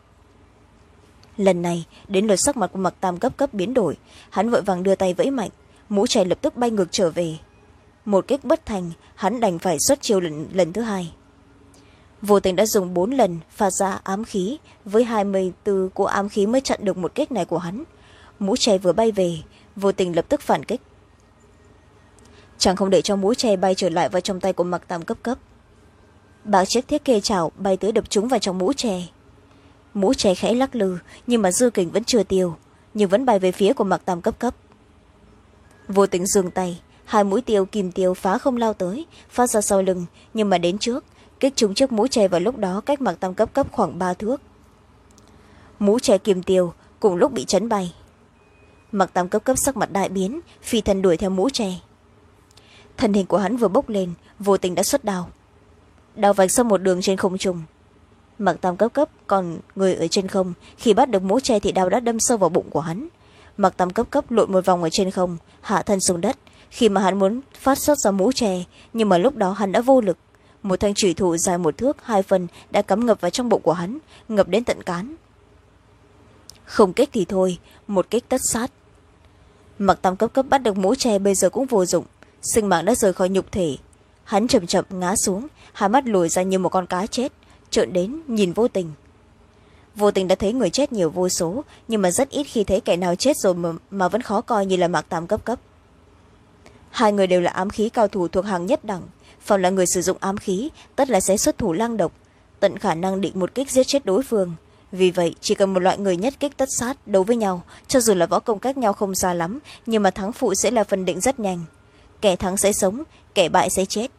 Lần này đến lượt sắc mặt của Mặc Tam cấp cấp biến đổi, hắn vội vàng đưa tay vẫy mạnh, mũ tre lập tức bay ngược trở về. Một kích bất thành, hắn đành phải xuất chiêu lần, lần thứ hai. Vô Tình đã dùng bốn lần phạt ra ám khí, với hai mươi tư của ám khí mới chặn được một kích này của hắn. Mũ tre vừa bay về, Vô Tình lập tức phản kích. Chàng không để cho mũ tre bay trở lại vào trong tay của Mặc Tam cấp cấp. Bạc chiếc thiết kê chảo bay tới đập trúng vào trong mũ tre. Mũ tre khẽ lắc lư, nhưng mà dư kình vẫn chưa tiêu, nhưng vẫn bay về phía của Mặc Tam cấp cấp. Vô Tình dừng tay, hai mũi tiêu kìm tiêu phá không lao tới, phát ra sau lưng, nhưng mà đến trước, kích trúng chiếc mũ tre vào lúc đó cách Mặc Tam cấp cấp khoảng ba thước. Mũ tre kìm tiêu cùng lúc bị chấn bay. Mặc Tam cấp cấp sắc mặt đại biến, phi thân đuổi theo mũ tre. Thân hình của hắn vừa bốc lên, Vô Tình đã xuất đao. Đao vạch sau một đường trên không trung. Mặc Tam cấp cấp còn người ở trên không, khi bắt được mũ tre thì đao đã đâm sâu vào bụng của hắn. Mặc Tam cấp cấp lội một vòng ở trên không, hạ thân xuống đất. Khi mà hắn muốn phát xuất ra mũ tre, nhưng mà lúc đó hắn đã vô lực. Một thanh chủy thủ dài một thước hai phần đã cắm ngập vào trong bụng của hắn, ngập đến tận cán. Không kích thì thôi, một kích tất sát. Mặc Tam cấp cấp bắt được mũ tre bây giờ cũng vô dụng, sinh mạng đã rời khỏi nhục thể. Hắn chậm chậm ngã xuống, hai mắt lồi ra như một con cá chết, trợn đến nhìn Vô Tình. Vô Tình đã thấy người chết nhiều vô số, nhưng mà rất ít khi thấy kẻ nào chết rồi mà, mà vẫn khó coi như là Mạc Tam cấp cấp. Hai người đều là ám khí cao thủ thuộc hàng nhất đẳng, phàm là người sử dụng ám khí tất là sẽ xuất thủ lang độc, tận khả năng định một kích giết chết đối phương. Vì vậy chỉ cần một loại người nhất kích tất sát đấu với nhau, cho dù là võ công cách nhau không xa lắm, nhưng mà thắng phụ sẽ là phân định rất nhanh. Kẻ thắng sẽ sống, kẻ bại sẽ chết.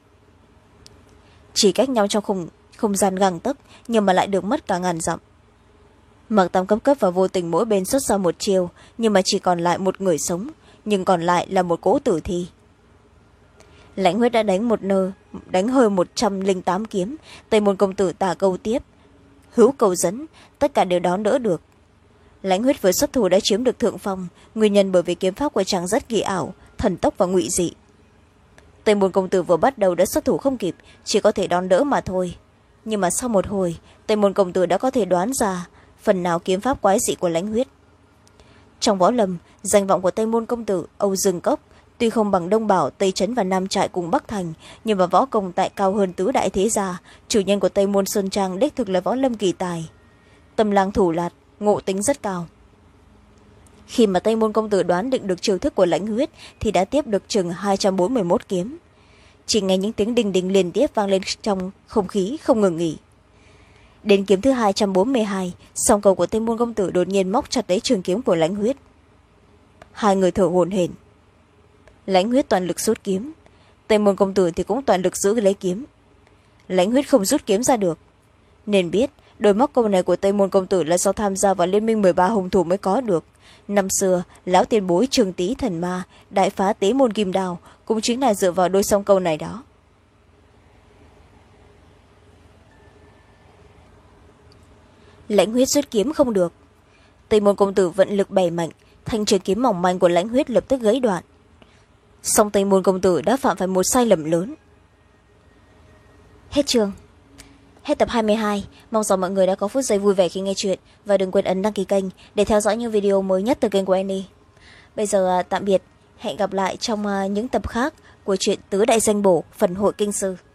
Chỉ cách nhau trong không, không gian gang tấc, nhưng mà lại được mất cả ngàn dặm. Mạc Tam cấp cấp và Vô Tình mỗi bên xuất ra một chiêu, nhưng mà chỉ còn lại một người sống, nhưng còn lại là một cỗ tử thi. Lãnh Huyết đã đánh một nơ đánh hơi một trăm linh tám kiếm, Tây Môn công tử tả câu tiếp, hữu cầu dẫn, tất cả đều đón đỡ được. Lãnh Huyết vừa xuất thủ đã chiếm được thượng phong, nguyên nhân bởi vì kiếm pháp của chàng rất kỳ ảo, thần tốc và ngụy dị. Tây Môn công tử vừa bắt đầu đã xuất thủ không kịp, chỉ có thể đón đỡ mà thôi. Nhưng mà sau một hồi, Tây Môn công tử đã có thể đoán ra phần nào kiếm pháp quái dị của Lãnh Huyết. Trong võ lâm, danh vọng của Tây Môn công tử Âu Dương Cốc tuy không bằng Đông Bảo, Tây Trấn và Nam Trại cùng Bắc Thành, nhưng mà võ công tại cao hơn tứ đại thế gia. Chủ nhân của Tây Môn Sơn Trang đích thực là võ lâm kỳ tài, tâm lang thủ lạt, ngộ tính rất cao. Khi mà Tây Môn công tử đoán định được chiêu thức của Lãnh Huyết thì đã tiếp được chừng hai trăm bốn mươi mốt kiếm. Chỉ nghe những tiếng đinh đinh liên tiếp vang lên trong không khí không ngừng nghỉ. Đến kiếm thứ hai trăm bốn mươi hai, song cầu của Tây Môn công tử đột nhiên móc chặt lấy trường kiếm của Lãnh Huyết. Hai người thở hổn hển. Lãnh Huyết toàn lực rút kiếm, Tây Môn công tử thì cũng toàn lực giữ lấy kiếm. Lãnh Huyết không rút kiếm ra được, nên biết đôi móc câu này của Tây Môn công tử là do tham gia vào liên minh mười ba hung thủ mới có được. Năm xưa lão tiền bối Trường Tý thần ma đại phá Tế Môn Kim Đao cũng chính là dựa vào đôi song câu này đó. Lãnh Huyết rút kiếm không được, Tây Môn công tử vận lực bày mạnh, thanh trường kiếm mỏng manh của Lãnh Huyết lập tức gãy đoạn. Song Tây Môn công tử đã phạm phải một sai lầm lớn. Hết chương. Hết tập hai mươi hai. Mong rằng mọi người đã có phút giây vui vẻ khi nghe chuyện và đừng quên ấn đăng ký kênh để theo dõi những video mới nhất từ kênh của Annie. Bây giờ tạm biệt, hẹn gặp lại trong những tập khác của truyện Tứ Đại Danh Bổ phần Hội Kinh Sư.